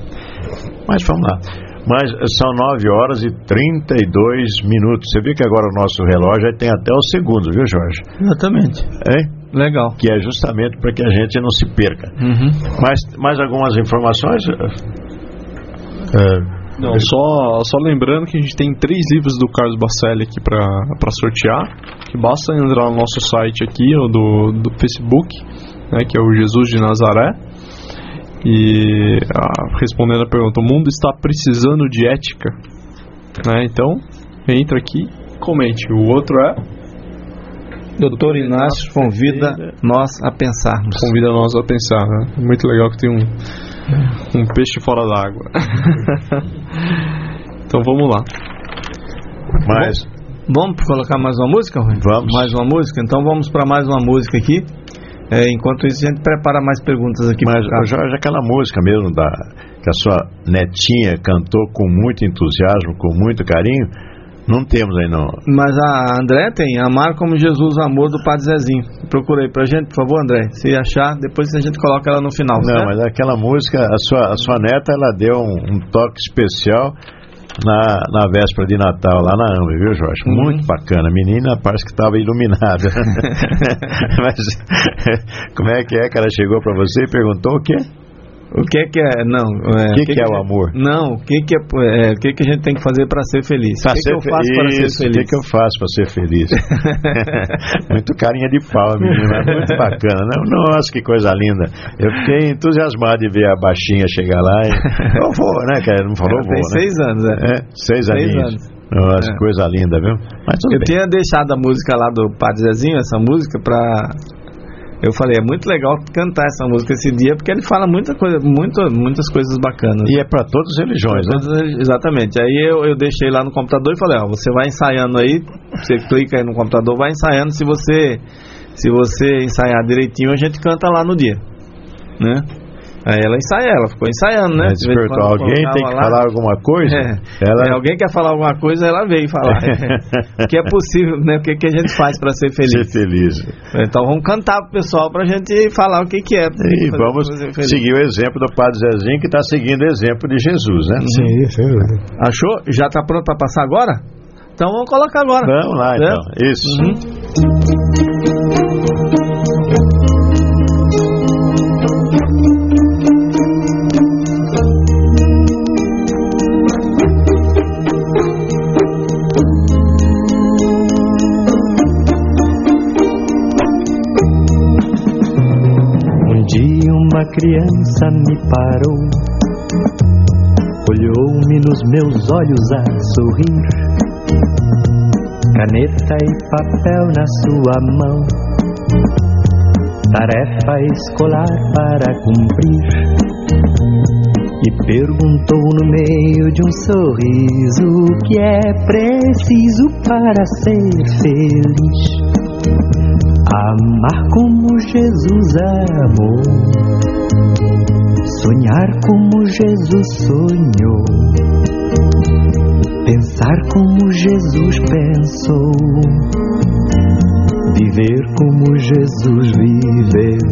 Mas vamos lá. Mas são nove horas e trinta e dois minutos. Você viu que agora o nosso relógio tem até os segundos, viu, Jorge? Exatamente. Hein? Legal. Que é justamente para que a gente não se perca. Uhum. Mas mais algumas informações? É, não, só, só lembrando que a gente tem três livros do Carlos Bacelli aqui para sortear. Que basta entrar no nosso site aqui, ou do, do Facebook, né, que é o Jesus de Nazaré. E ah, respondendo a pergunta, o mundo está precisando de ética, né? Então entra aqui, comente. O outro é doutor Inácio convida nós a pensarmos. Convida nós a pensar, né? Muito legal que tem um, um peixe fora d'água. Então vamos lá. Mas vamos colocar mais uma música, Rui? Vamos. Mais uma música? Então vamos para mais uma música aqui. É, enquanto isso, a gente prepara mais perguntas aqui. Mas, Jorge, aquela música mesmo da, que a sua netinha cantou com muito entusiasmo, com muito carinho, não temos aí não. Mas a André tem, Amar como Jesus, o amor, do Padre Zezinho. Procura aí pra gente, por favor, André. Se achar, depois a gente coloca ela no final. Não, certo? Mas aquela música, a sua, a sua neta, ela deu um, um toque especial Na, na véspera de Natal, lá na AMB, viu, Jorge? Uhum. Muito bacana. A menina parece que estava iluminada. Mas como é que é que ela chegou para você e perguntou o quê? O que é que é? Não. É, o que, que, que é o amor? Não, o que que é, é, o que que a gente tem que fazer para ser feliz? O que, que, que eu faço para ser feliz? O que que eu faço para ser feliz? Muito carinha de pau, menina. Muito bacana, né? Nossa, que coisa linda. Eu fiquei entusiasmado de ver a baixinha chegar lá e... Eu vou, né, cara? Não falou, Ela vou, tem né? seis anos, é. é seis, seis aninhos. Anos. Nossa, é. Coisa linda, viu? Mas tudo eu bem. tinha deixado a música lá do Padre Zezinho, essa música, para... Eu falei, é muito legal cantar essa música esse dia, porque ele fala muita coisa, muito, muitas coisas bacanas. E é para todas as religiões, né? Todas, exatamente. Aí eu, eu deixei lá no computador e falei, ó, você vai ensaiando aí, você clica aí no computador, vai ensaiando, se você, se você ensaiar direitinho, a gente canta lá no dia, né? Aí ela ensaia, ela ficou ensaiando, né? Despertou, alguém tem que lá. falar alguma coisa? É, ela... é, alguém quer falar alguma coisa, ela veio falar. O que é possível, né? O que, que a gente faz para ser feliz? Ser feliz. Então vamos cantar pro pessoal pra gente falar o que, que é. E fazer, vamos fazer seguir o exemplo do Padre Zezinho, que está seguindo o exemplo de Jesus, né? Sim, sim. Achou? Já está pronto para passar agora? Então vamos colocar agora. Vamos lá, né? então. Isso. Uhum. Uma criança me parou, olhou-me nos meus olhos a sorrir, caneta e papel na sua mão, tarefa escolar para cumprir, e perguntou no meio de um sorriso o que é preciso para ser feliz. Amar como Jesus amou, sonhar como Jesus sonhou, pensar como Jesus pensou, viver como Jesus viveu,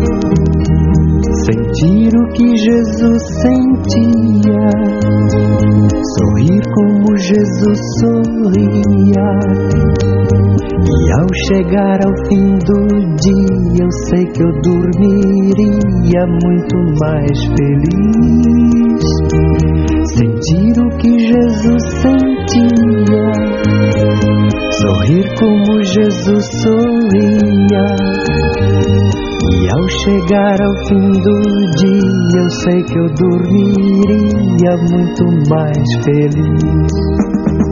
sentir o que Jesus sentia, sorrir como Jesus sorria. E ao chegar ao fim do dia, eu sei que eu dormiria muito mais feliz. Sentir o que Jesus sentia, sorrir como Jesus sorria. E ao chegar ao fim do dia, eu sei que eu dormiria muito mais feliz.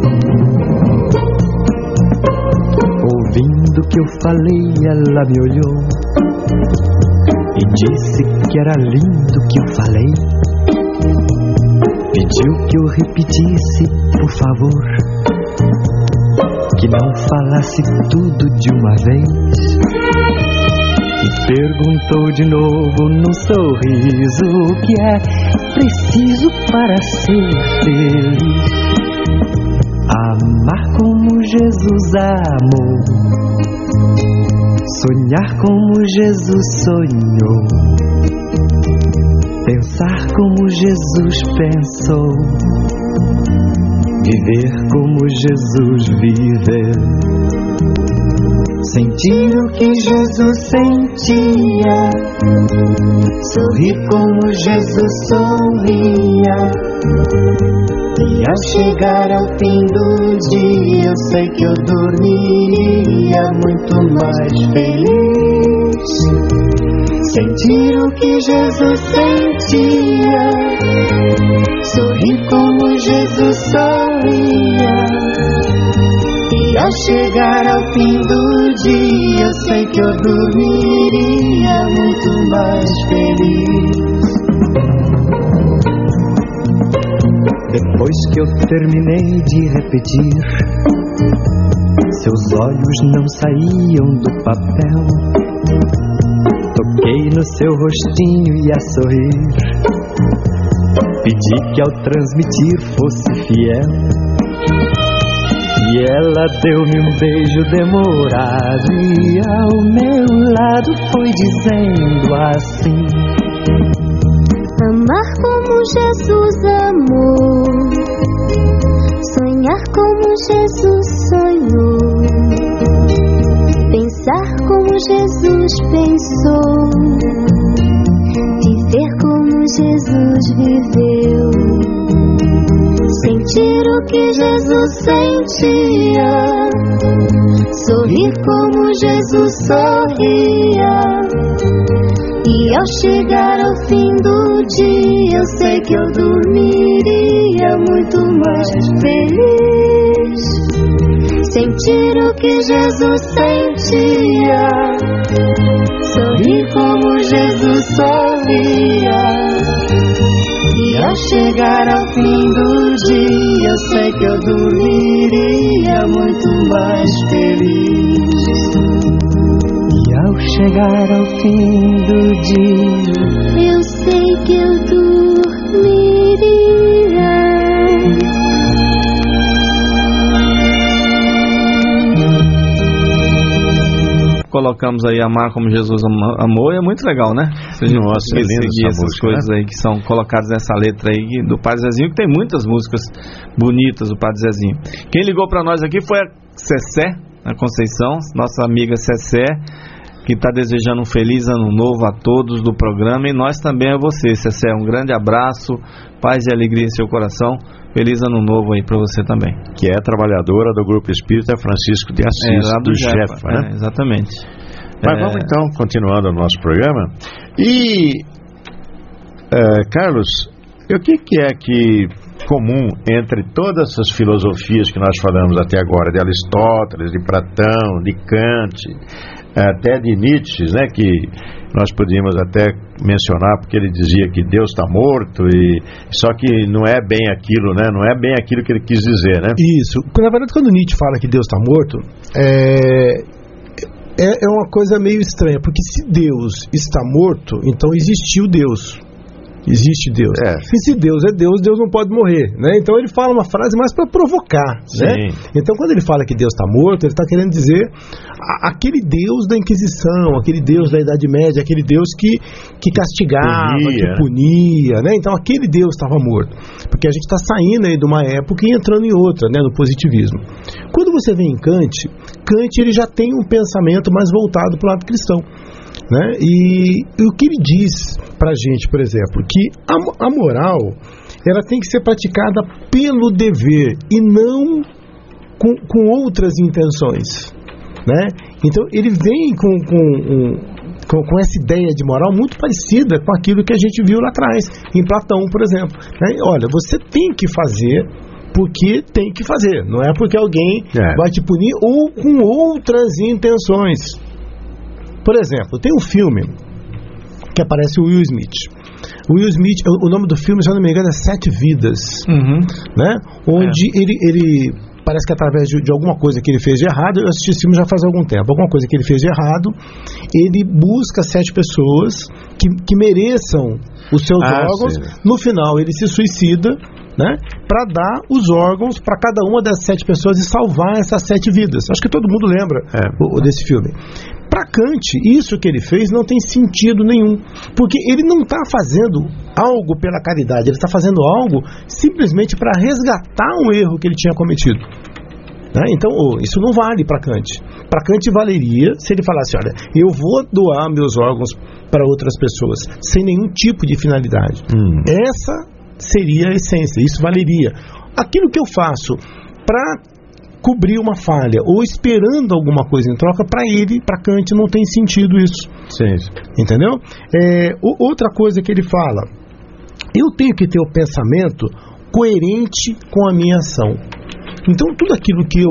Ouvindo que eu falei, ela me olhou e disse que era lindo que eu falei. Pediu que eu repetisse, por favor, que não falasse tudo de uma vez. E perguntou de novo num sorriso o que é preciso para ser feliz. Amar como Jesus amou, sonhar como Jesus sonhou, pensar como Jesus pensou, viver como Jesus viveu, sentir o que Jesus sentia, sorrir como Jesus sorria. E ao chegar ao fim do dia, eu sei que eu dormiria muito mais feliz. Sentir o que Jesus sentia, sorrir como Jesus sorria. E ao chegar ao fim do dia, eu sei que eu dormiria muito mais feliz. Depois que eu terminei de repetir, seus olhos não saíam do papel. Toquei no seu rostinho e a sorrir, pedi que ao transmitir fosse fiel. E ela deu-me um beijo demorado e ao meu lado foi dizendo assim: amar como Jesus amou, sonhar como Jesus sonhou, pensar como Jesus pensou, viver como Jesus viveu, sentir o que Jesus sentia, sorrir como Jesus sorria. E ao chegar ao fim do dia, eu sei que eu dormiria muito mais feliz. Sentir o que Jesus sentia, sorrir como Jesus sorria. E ao chegar ao fim do dia, eu sei que eu dormiria muito mais feliz. E ao chegar ao fim do dia, eu sei temos aí Amar Como Jesus Amou, e é muito legal, né? Se a gente Nossa, é lindo seguir essa essas música, coisas, né? aí que são colocadas nessa letra aí do Padre Zezinho, que tem muitas músicas bonitas do Padre Zezinho. Quem ligou para nós aqui foi a Cessé, a Conceição, nossa amiga Cessé, que está desejando um feliz ano novo a todos do programa, e nós também a você, Cessé. Um grande abraço, paz e alegria em seu coração. Feliz ano novo aí para você também. Que é trabalhadora do Grupo Espírita Francisco de Assis, é, lá do, do Jefa, Jefa, né? É, exatamente. Mas é... vamos então, continuando o nosso programa. E, é, Carlos, o que, que é que comum entre todas essas filosofias que nós falamos até agora, de Aristóteles, de Platão, de Kant, até de Nietzsche, né, que nós podíamos até mencionar, porque ele dizia que Deus está morto, e só que não é bem aquilo, né, não é bem aquilo que ele quis dizer, né? Isso. Na verdade, quando Nietzsche fala que Deus está morto, é, é, é uma coisa meio estranha, porque se Deus está morto, então existiu Deus. Existe Deus. É. E se Deus é Deus, Deus não pode morrer, né? Então ele fala uma frase mais para provocar, né? Então quando ele fala que Deus está morto, ele está querendo dizer a, aquele Deus da Inquisição, aquele Deus da Idade Média, aquele Deus que, que castigava, punia. que punia, né? Então aquele Deus estava morto, porque a gente está saindo aí de uma época e entrando em outra, né? No positivismo. Quando você vem em Kant, Kant ele já tem um pensamento mais voltado para o lado cristão. Né? E, e o que ele diz pra gente, por exemplo, que a, a moral ela tem que ser praticada pelo dever e não com, com outras intenções, né? Então ele vem com, com, um, com, com essa ideia de moral muito parecida com aquilo que a gente viu lá atrás, em Platão, por exemplo, né? Olha, você tem que fazer porque tem que fazer, não é porque alguém é. vai te punir ou com outras intenções. Por exemplo, tem um filme que aparece o Will Smith. O Will Smith, o nome do filme, se eu não me engano, é Sete Vidas, uhum. né? Onde é. ele, ele parece que através de, de alguma coisa que ele fez de errado, eu assisti esse filme já faz algum tempo, alguma coisa que ele fez de errado, ele busca sete pessoas que, que mereçam os seus ah, órgãos. Sim. No final ele se suicida, né, para dar os órgãos para cada uma dessas sete pessoas e salvar essas sete vidas. Acho que todo mundo lembra é. o, desse filme. Para Kant, isso que ele fez não tem sentido nenhum, porque ele não está fazendo algo pela caridade, ele está fazendo algo simplesmente para resgatar um erro que ele tinha cometido. Né? Então, oh, isso não vale para Kant. Para Kant valeria se ele falasse, olha, eu vou doar meus órgãos para outras pessoas, sem nenhum tipo de finalidade. Hum. Essa seria a essência, isso valeria. Aquilo que eu faço para cobrir uma falha ou esperando alguma coisa em troca, para ele, para Kant, não tem sentido isso. Sim. Entendeu? É, outra coisa que ele fala, eu tenho que ter o pensamento coerente com a minha ação. Então tudo aquilo que eu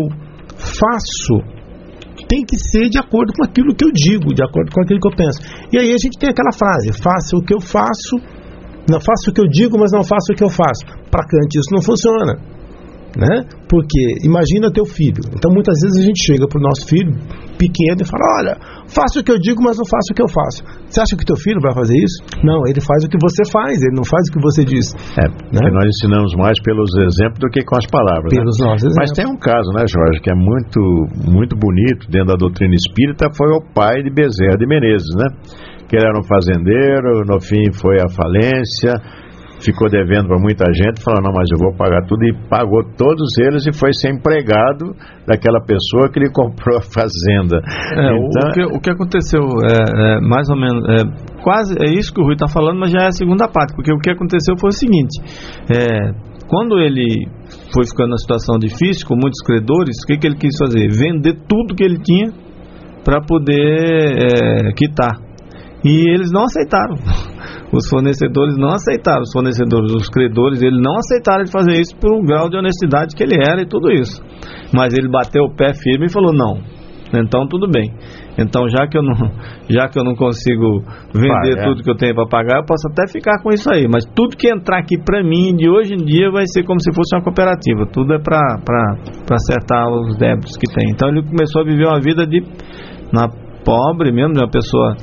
faço tem que ser de acordo com aquilo que eu digo, de acordo com aquilo que eu penso. E aí a gente tem aquela frase, faça o que eu faço, não faço o que eu digo, mas não faço o que eu faço. Para Kant isso não funciona, né? Porque imagina teu filho. Então muitas vezes a gente chega pro nosso filho pequeno e fala, olha, faça o que eu digo, mas não faço o que eu faço. Você acha que teu filho vai fazer isso? Não, ele faz o que você faz, ele não faz o que você diz. É, né? Porque nós ensinamos mais pelos exemplos do que com as palavras, pelos né? nossos Mas exemplos. Tem um caso, né, Jorge, que é muito, muito bonito dentro da doutrina espírita, foi o pai de Bezerra de Menezes, né? Que ele era um fazendeiro, no fim foi à falência, ficou devendo para muita gente, falou, não, mas eu vou pagar tudo, e pagou todos eles e foi ser empregado daquela pessoa que lhe comprou a fazenda. É, então, o, que, o que aconteceu é, é mais ou menos, é, quase, é isso que o Rui está falando, mas já é a segunda parte, porque o que aconteceu foi o seguinte, é, quando ele foi ficando na situação difícil, com muitos credores, o que, que ele quis fazer? Vender tudo que ele tinha para poder é, quitar. E eles não aceitaram. Os fornecedores não aceitaram. Os fornecedores, os credores, eles não aceitaram de fazer isso por um grau de honestidade que ele era e tudo isso. Mas ele bateu o pé firme e falou, não. Então tudo bem. Então já que eu não, já que eu não consigo vender Pai, é. tudo que eu tenho para pagar, eu posso até ficar com isso aí. Mas tudo que entrar aqui para mim, de hoje em dia, vai ser como se fosse uma cooperativa. Tudo é para acertar os débitos que tem. Então ele começou a viver uma vida de, na pobre mesmo, de uma pessoa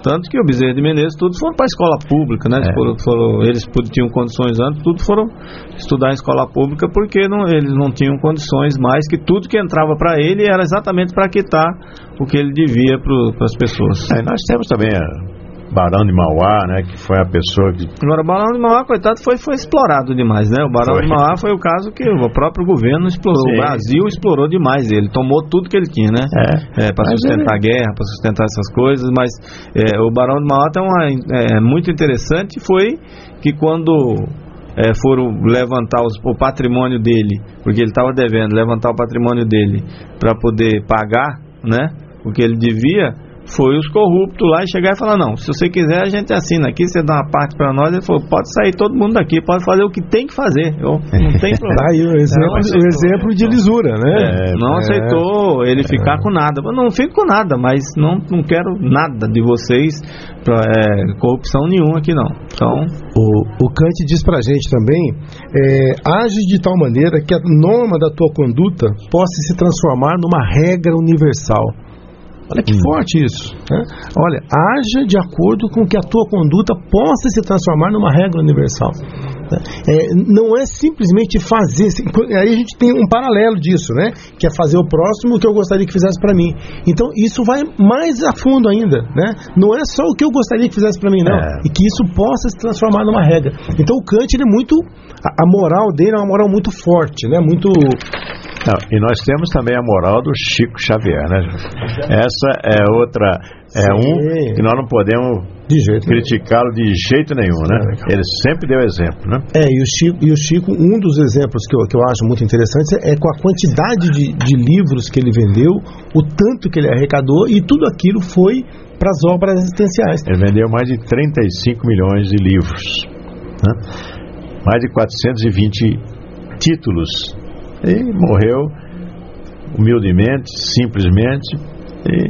Tanto que o Bezerra de Menezes, tudo foram para a escola pública, né? É. Foram, foram, eles tinham condições antes, tudo foram estudar em escola pública porque não, eles não tinham condições mais, que tudo que entrava para ele era exatamente para quitar o que ele devia para as pessoas. É, nós temos também a Barão de Mauá, né, que foi a pessoa que... Agora, o Barão de Mauá, coitado, foi, foi explorado demais, né? O Barão foi. de Mauá foi o caso que o próprio governo explorou. Sim. O Brasil explorou demais ele, tomou tudo que ele tinha, né? É. É, para sustentar a guerra, para sustentar essas coisas, mas é, o Barão de Mauá tem uma... É, muito interessante, foi que quando... É, foram levantar os, o patrimônio dele, porque ele estava devendo, levantar o patrimônio dele para poder pagar, né, o que ele devia, foi os corruptos lá e chegar e falar, não, se você quiser a gente assina aqui, você dá uma parte para nós. Ele falou, pode sair todo mundo daqui, pode fazer o que tem que fazer, eu, não tem problema. Aí o exemplo, não, o exemplo de lisura, né? É, não é, aceitou ele é. ficar com nada. Eu não fico com nada, mas não, não quero nada de vocês, pra, é, corrupção nenhuma aqui não. Então, o, o Kant diz pra gente também, é, age de tal maneira que a norma da tua conduta possa se transformar numa regra universal. Olha que hum. forte isso, né? Olha, haja de acordo com que a tua conduta possa se transformar numa regra universal. É, não é simplesmente fazer. Aí a gente tem um paralelo disso, né? Que é fazer o próximo o que eu gostaria que fizesse para mim. Então isso vai mais a fundo ainda, né? Não é só o que eu gostaria que fizesse para mim, não. É. E que isso possa se transformar numa regra. Então o Kant, ele é muito, a, a moral dele é uma moral muito forte, né? Muito... Não, e nós temos também a moral do Chico Xavier, né? Essa é outra, é Sim. um que nós não podemos criticá-lo de jeito nenhum, né? Ele sempre deu exemplo, né? É, e o Chico, e o Chico um dos exemplos que eu, que eu acho muito interessante é com a quantidade de, de livros que ele vendeu, o tanto que ele arrecadou, e tudo aquilo foi para as obras existenciais. Ele vendeu mais de trinta e cinco milhões de livros, né? Mais de quatrocentos e vinte títulos. E morreu humildemente, simplesmente, e,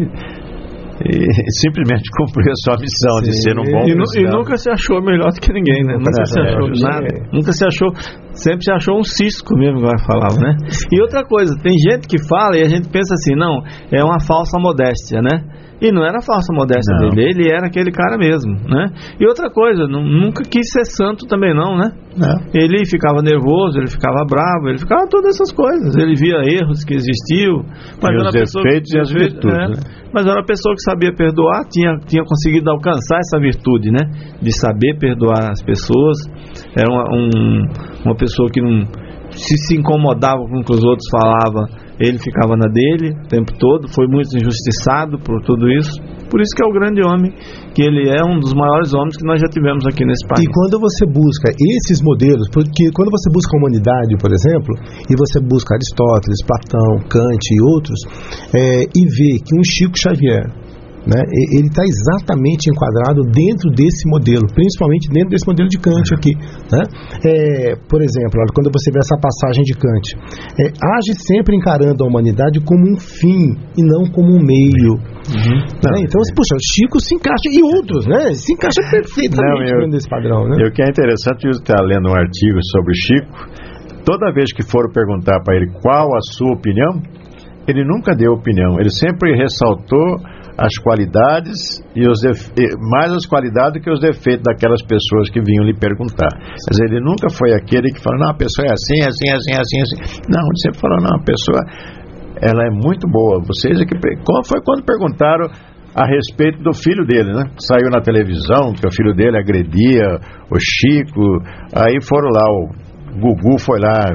e simplesmente cumpriu a sua missão. Sim. De ser um bom e, cristão. E nunca se achou melhor do que ninguém, né? Nunca é, se achou é, nada, é. nunca se achou, sempre se achou um cisco mesmo, igual eu falava, né? E outra coisa, tem gente que fala e a gente pensa assim, não, é uma falsa modéstia, né? E não era falsa modéstia não. dele, ele era aquele cara mesmo, né? E outra coisa, nunca quis ser santo também não, né? Não. Ele ficava nervoso, ele ficava bravo, ele ficava todas essas coisas, ele via erros que existiam, mas e era os defeitos e as virtudes, é, né? Mas era uma pessoa que sabia perdoar, tinha, tinha conseguido alcançar essa virtude, né? De saber perdoar as pessoas. Era uma, um, uma pessoa que não se, se incomodava com o que os outros falavam, ele ficava na dele o tempo todo, foi muito injustiçado por tudo isso. Por isso que é o grande homem, que ele é um dos maiores homens que nós já tivemos aqui nesse país. E quando você busca esses modelos, porque quando você busca a humanidade, por exemplo, e você busca Aristóteles, Platão, Kant e outros, é, e vê que um Chico Xavier, né, ele está exatamente enquadrado dentro desse modelo, principalmente dentro desse modelo de Kant aqui, né? É, por exemplo, olha, quando você vê essa passagem de Kant, é, age sempre encarando a humanidade como um fim e não como um meio. Uhum. Né? Então, puxa, Chico se encaixa, e outros, né? Se encaixa perfeitamente não, eu, dentro desse padrão, né? E o que é interessante, eu estar lendo um artigo sobre o Chico, toda vez que foram perguntar para ele qual a sua opinião, ele nunca deu opinião, ele sempre ressaltou as qualidades e os defe... mais as qualidades que os defeitos daquelas pessoas que vinham lhe perguntar. Quer dizer, ele nunca foi aquele que falou, não, a pessoa é assim, assim, assim, assim, assim. Não, ele sempre falou, não, a pessoa, ela é muito boa. Vocês é que... Foi quando perguntaram a respeito do filho dele, né? Saiu na televisão que o filho dele agredia o Chico, aí foram lá, o Gugu foi lá,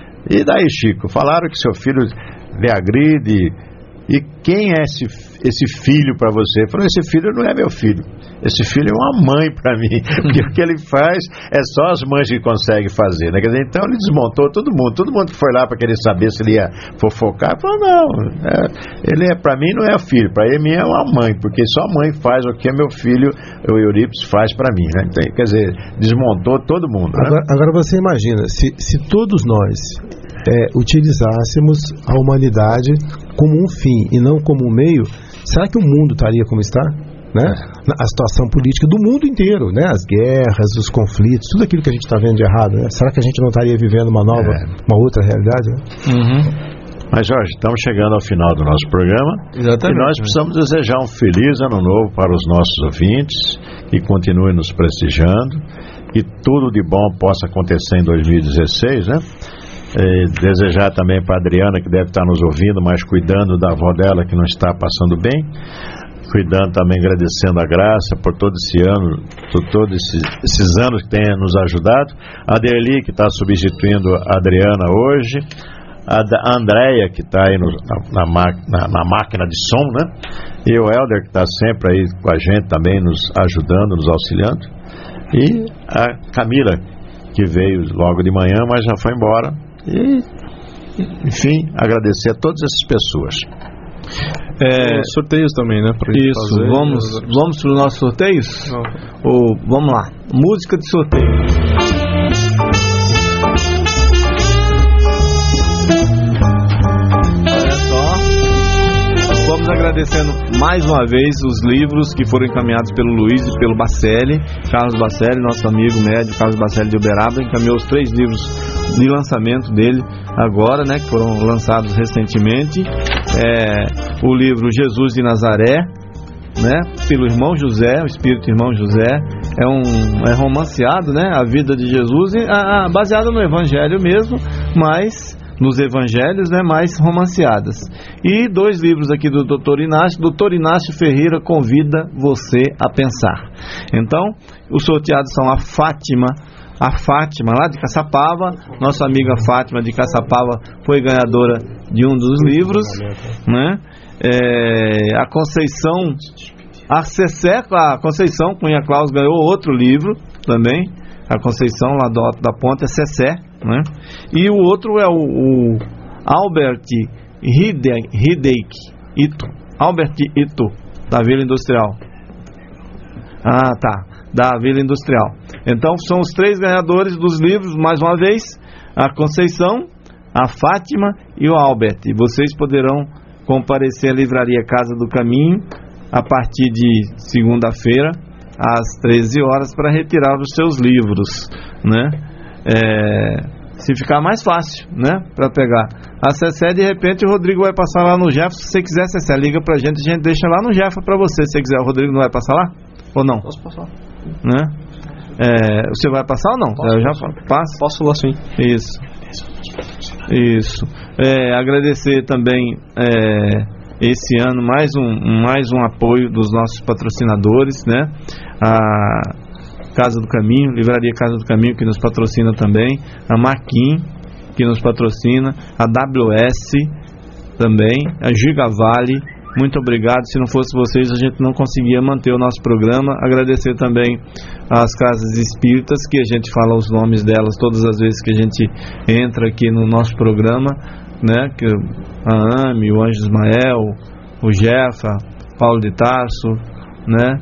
e daí, Chico, falaram que seu filho lhe agride. E quem é esse, esse filho para você? Ele falou, esse filho não é meu filho. Esse filho é uma mãe para mim. Porque o que ele faz é só as mães que conseguem fazer, né? Quer dizer, então ele desmontou todo mundo. Todo mundo que foi lá para querer saber se ele ia fofocar, falou, não, é, ele é, para mim não é filho, para ele é uma mãe, porque só a mãe faz o que meu filho, o Eurípides, faz para mim, né? Então, quer dizer, desmontou todo mundo, né? Agora, agora você imagina, se, se todos nós É, utilizássemos a humanidade como um fim e não como um meio, será que o mundo estaria como está? Né? A situação política do mundo inteiro, né? As guerras, os conflitos, tudo aquilo que a gente está vendo de errado, né? Será que a gente não estaria vivendo uma nova, é. uma outra realidade? Né? Uhum. Mas, Jorge, estamos chegando ao final do nosso programa. Exatamente. E nós precisamos desejar um feliz ano novo para os nossos ouvintes, que continuem nos prestigiando, que tudo de bom possa acontecer em dois mil e dezesseis, né? E desejar também para a Adriana, que deve estar nos ouvindo, mas cuidando da avó dela, que não está passando bem. Cuidando também, agradecendo a Graça por todo esse ano, por todos esses, esses anos que tem nos ajudado. A Derli, que está substituindo a Adriana hoje. A Andréia, que está aí no, na, na, na máquina de som, né? E o Helder, que está sempre aí com a gente também, nos ajudando, nos auxiliando. E a Camila, que veio logo de manhã, mas já foi embora. E, enfim, agradecer a todas essas pessoas. É, sorteios também, né? Pra isso, fazer, vamos, vamos para os nossos sorteios? Ou, vamos lá, música de sorteio. Olha só, vamos agradecendo mais uma vez os livros que foram encaminhados pelo Luiz e pelo Bacelli. Carlos Bacelli, nosso amigo médio Carlos Bacelli de Uberaba, encaminhou os três livros de lançamento dele agora, né, que foram lançados recentemente. É, o livro Jesus de Nazaré, né, pelo irmão José, o Espírito Irmão José, é um é romanceado, né, a vida de Jesus, a, a, baseado no Evangelho mesmo, mas nos Evangelhos, né, mais romanceadas. E dois livros aqui do doutor Inácio. doutor Inácio Ferreira convida você a pensar. Então, os sorteados são a Fátima. A Fátima, lá de Caçapava, nossa amiga Fátima de Caçapava foi ganhadora de um dos livros, né? É, a Conceição, a Cecé, a Conceição Cunha Claus ganhou outro livro também, a Conceição lá do Alto da Ponte, é Cecé, né? E o outro é o, o Albert Hideik Ito, Albert Ito, da Vila Industrial. Ah, tá, da Vila Industrial. Então são os três ganhadores dos livros, mais uma vez, a Conceição, a Fátima e o Albert. E vocês poderão comparecer à Livraria Casa do Caminho a partir de segunda-feira às treze horas para retirar os seus livros, né? É, se ficar mais fácil, né, para pegar. A Cecé, de repente o Rodrigo vai passar lá no Jefa. Se você quiser, Cecé, liga pra gente, a gente deixa lá no Jefa para você. Se você quiser, o Rodrigo não vai passar lá? Ou não? Posso passar, né? É, você vai passar ou não? Posso, eu já posso. passo. Posso lá sim. Isso. Isso. É, agradecer também é, esse ano mais um, mais um apoio dos nossos patrocinadores, né? A Casa do Caminho, Livraria Casa do Caminho, que nos patrocina também, a Maquin, que nos patrocina, a W S também, a Gigavale. Muito obrigado. Se não fosse vocês, a gente não conseguia manter o nosso programa. Agradecer também às casas espíritas, que a gente fala os nomes delas todas as vezes que a gente entra aqui no nosso programa, né? Que a A M E, o Anjo Ismael, o Jefa, Paulo de Tarso, né?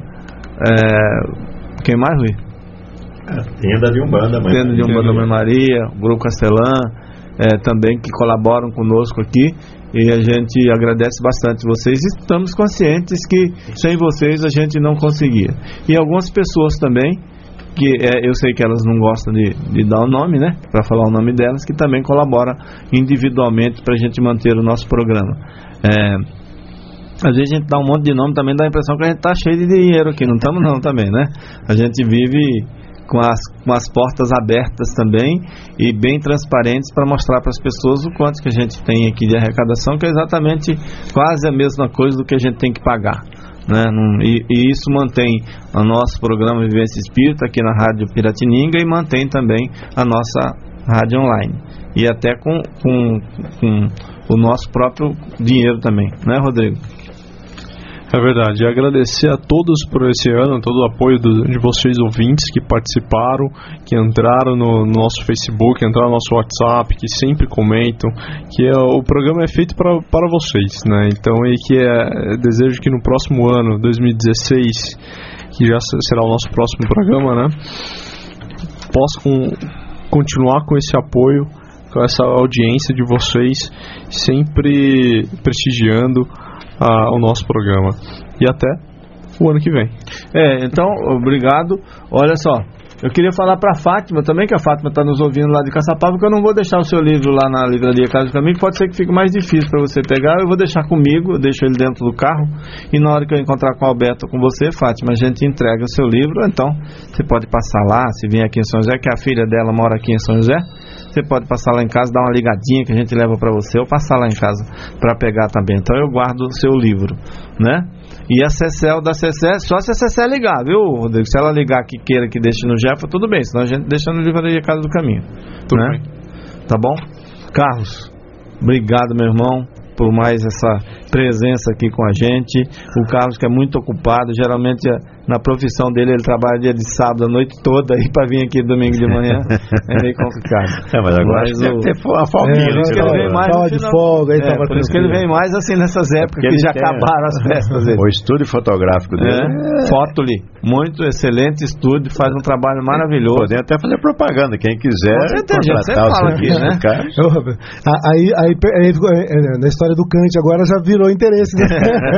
É, quem mais, Rui? A Tenda de Umbanda, Mãe Tenda de Umbanda Mãe Maria, o Grupo Castelã, é, também, que colaboram conosco aqui. E a gente agradece bastante vocês. E estamos conscientes que sem vocês a gente não conseguia. E algumas pessoas também, que é, eu sei que elas não gostam de, de dar o nome, né, para falar o nome delas, que também colaboram individualmente para a gente manter o nosso programa. É, às vezes a gente dá um monte de nome, também dá a impressão que a gente está cheio de dinheiro aqui. Não estamos não também, né? A gente vive com as, com as portas abertas também e bem transparentes para mostrar para as pessoas o quanto que a gente tem aqui de arrecadação, que é exatamente quase a mesma coisa do que a gente tem que pagar, né? E, e isso mantém o nosso programa Vivência Espírita aqui na Rádio Piratininga e mantém também a nossa rádio online. E até com, com, com o nosso próprio dinheiro também, né, Rodrigo? É verdade, e agradecer a todos por esse ano, todo o apoio do, de vocês ouvintes que participaram, que entraram no, no nosso Facebook, entraram no nosso WhatsApp, que sempre comentam, que é, o programa é feito pra, para vocês, né? Então, e que é, desejo que no próximo ano, dois mil e dezesseis, que já será o nosso próximo programa, né, possa com, continuar com esse apoio, com essa audiência de vocês, sempre prestigiando Ah, o nosso programa. E até o ano que vem. É, então, obrigado. Olha só, Eu queria falar para a Fátima também, que a Fátima está nos ouvindo lá de Caçapava, que eu não vou deixar o seu livro lá na livraria Casa do Caminho, que pode ser que fique mais difícil para você pegar. Eu vou deixar comigo, eu deixo ele dentro do carro, e na hora que eu encontrar com o Alberto ou com você, Fátima, a gente entrega o seu livro. Então você pode passar lá, se vier aqui em São José, que a filha dela mora aqui em São José, você pode passar lá em casa, dar uma ligadinha que a gente leva para você, ou passar lá em casa para pegar também. Então eu guardo o seu livro, né? E a Cecel da Cecel, só se a Cecel ligar, viu, Rodrigo? Se ela ligar que queira que deixe no Jefa, tudo bem, senão a gente deixa no livraria Casa do Caminho. Tudo né? bem. Tá bom? Carlos, obrigado, meu irmão, por mais essa presença aqui com a gente. O Carlos, que é muito ocupado, geralmente na profissão dele ele trabalha dia de sábado a noite toda, aí para vir aqui domingo de manhã é meio complicado. É, mas agora mas o... deve ter a folguinha. É, por isso que ele vem mais no final... folga, aí é, por isso que ele vem mais assim nessas épocas é que já quer. acabaram as festas dele. O estúdio fotográfico dele. É. É. Fotoli, muito excelente estúdio, faz um trabalho maravilhoso. Podem até fazer propaganda, quem quiser contratar o serviço né? do cara. Aí, aí, aí, aí, na história do Kant agora já virou interesse, né?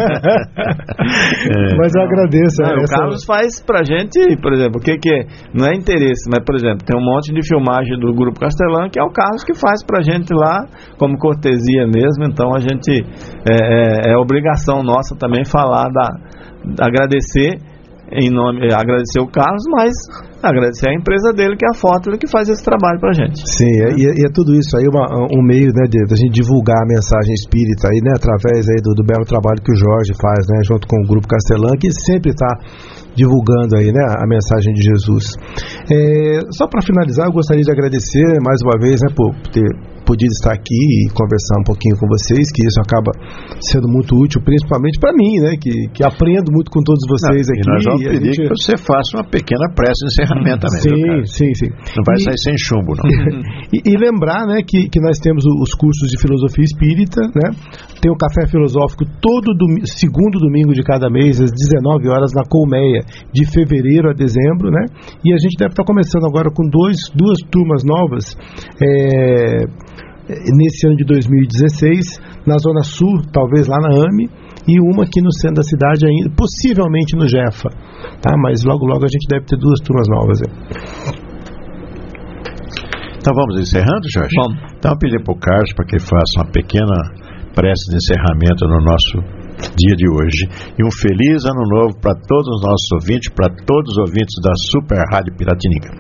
é. Mas eu agradeço. Não, essa... O Carlos faz pra gente, por exemplo, o que que é? Não é interesse, mas, por exemplo, tem um monte de filmagem do Grupo Castelão, que é o Carlos que faz pra gente lá, como cortesia mesmo. Então a gente é, é, é obrigação nossa também falar da, agradecer em nome, agradecer o Carlos, mas agradecer a empresa dele, que é a Fotoli, que faz esse trabalho pra gente. Sim, é, e, é, e é tudo isso aí uma, um meio, né, de, de a gente divulgar a mensagem espírita aí, né, através aí do, do belo trabalho que o Jorge faz, né, junto com o Grupo Castelão, que sempre está divulgando aí, né, a mensagem de Jesus. É, só para finalizar, eu gostaria de agradecer mais uma vez, né, por ter podido estar aqui e conversar um pouquinho com vocês, que isso acaba sendo muito útil, principalmente para mim, né, que, que aprendo muito com todos vocês. Não, aqui. E nós vamos pedir gente... que você faça uma pequena prece de encerramento também. Sim, sim, sim. Não vai e... sair sem chumbo, não. e, e lembrar, né, que, que nós temos os cursos de filosofia espírita, né, tem o café filosófico todo dom... segundo domingo de cada mês, às dezenove horas, na Colmeia, de fevereiro a dezembro, né, e a gente deve estar começando agora com dois, duas turmas novas, é... nesse ano de dois mil e dezesseis, na Zona Sul, talvez lá na A M E, e uma aqui no centro da cidade ainda, possivelmente no Jefa, tá? Mas logo logo a gente deve ter duas turmas novas. Então vamos encerrando, Jorge? Vamos. Então eu pedi para o Carlos para que ele faça uma pequena prece de encerramento no nosso dia de hoje, e um feliz ano novo para todos os nossos ouvintes, para todos os ouvintes da Super Rádio Piratininga.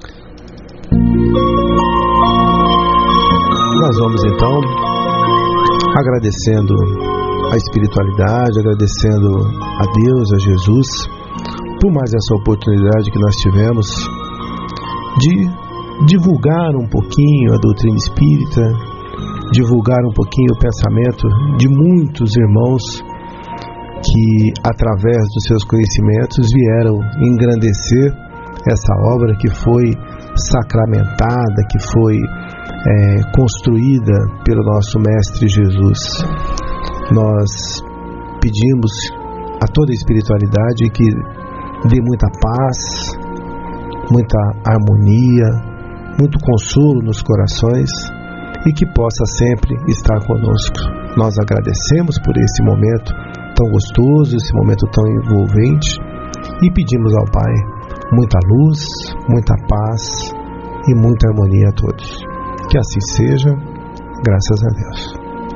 Nós vamos então agradecendo a espiritualidade, agradecendo a Deus, a Jesus, por mais essa oportunidade que nós tivemos de divulgar um pouquinho a doutrina espírita, divulgar um pouquinho o pensamento de muitos irmãos que, através dos seus conhecimentos, vieram engrandecer essa obra que foi sacramentada, que foi É, construída pelo nosso Mestre Jesus. Nós pedimos a toda a espiritualidade que dê muita paz, muita harmonia, muito consolo nos corações e que possa sempre estar conosco. Nós agradecemos por esse momento tão gostoso, esse momento tão envolvente, e pedimos ao Pai muita luz, muita paz e muita harmonia a todos. Que assim seja, graças a Deus.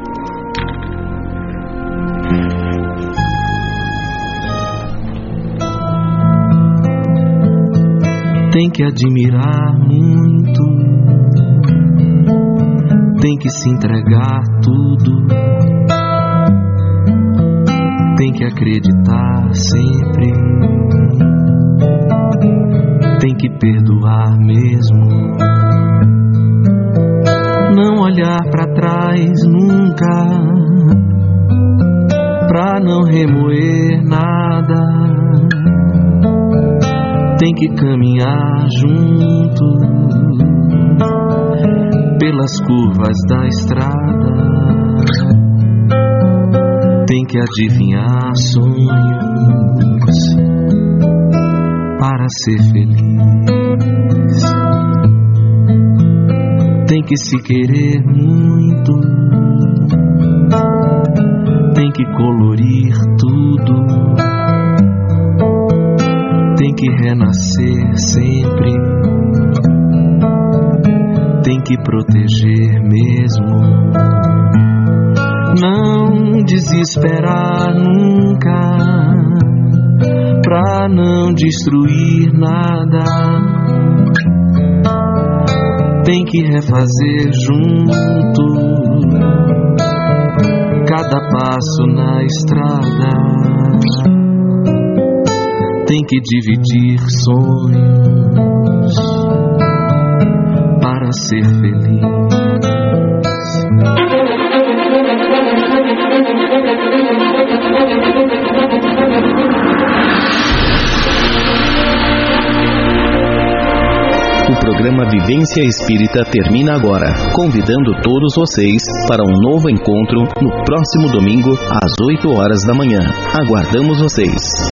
Tem que admirar muito, tem que se entregar tudo, tem que acreditar sempre, tem que perdoar mesmo, não olhar pra trás nunca, pra não remoer nada, tem que caminhar junto pelas curvas da estrada, tem que adivinhar sonhos para ser feliz, tem que se querer muito, tem que colorir tudo, tem que renascer sempre, tem que proteger mesmo, não desesperar nunca, pra não destruir nada, tem que refazer junto cada passo na estrada, tem que dividir sonhos para ser feliz. O programa Vivência Espírita termina agora, convidando todos vocês para um novo encontro no próximo domingo às oito horas da manhã. Aguardamos vocês.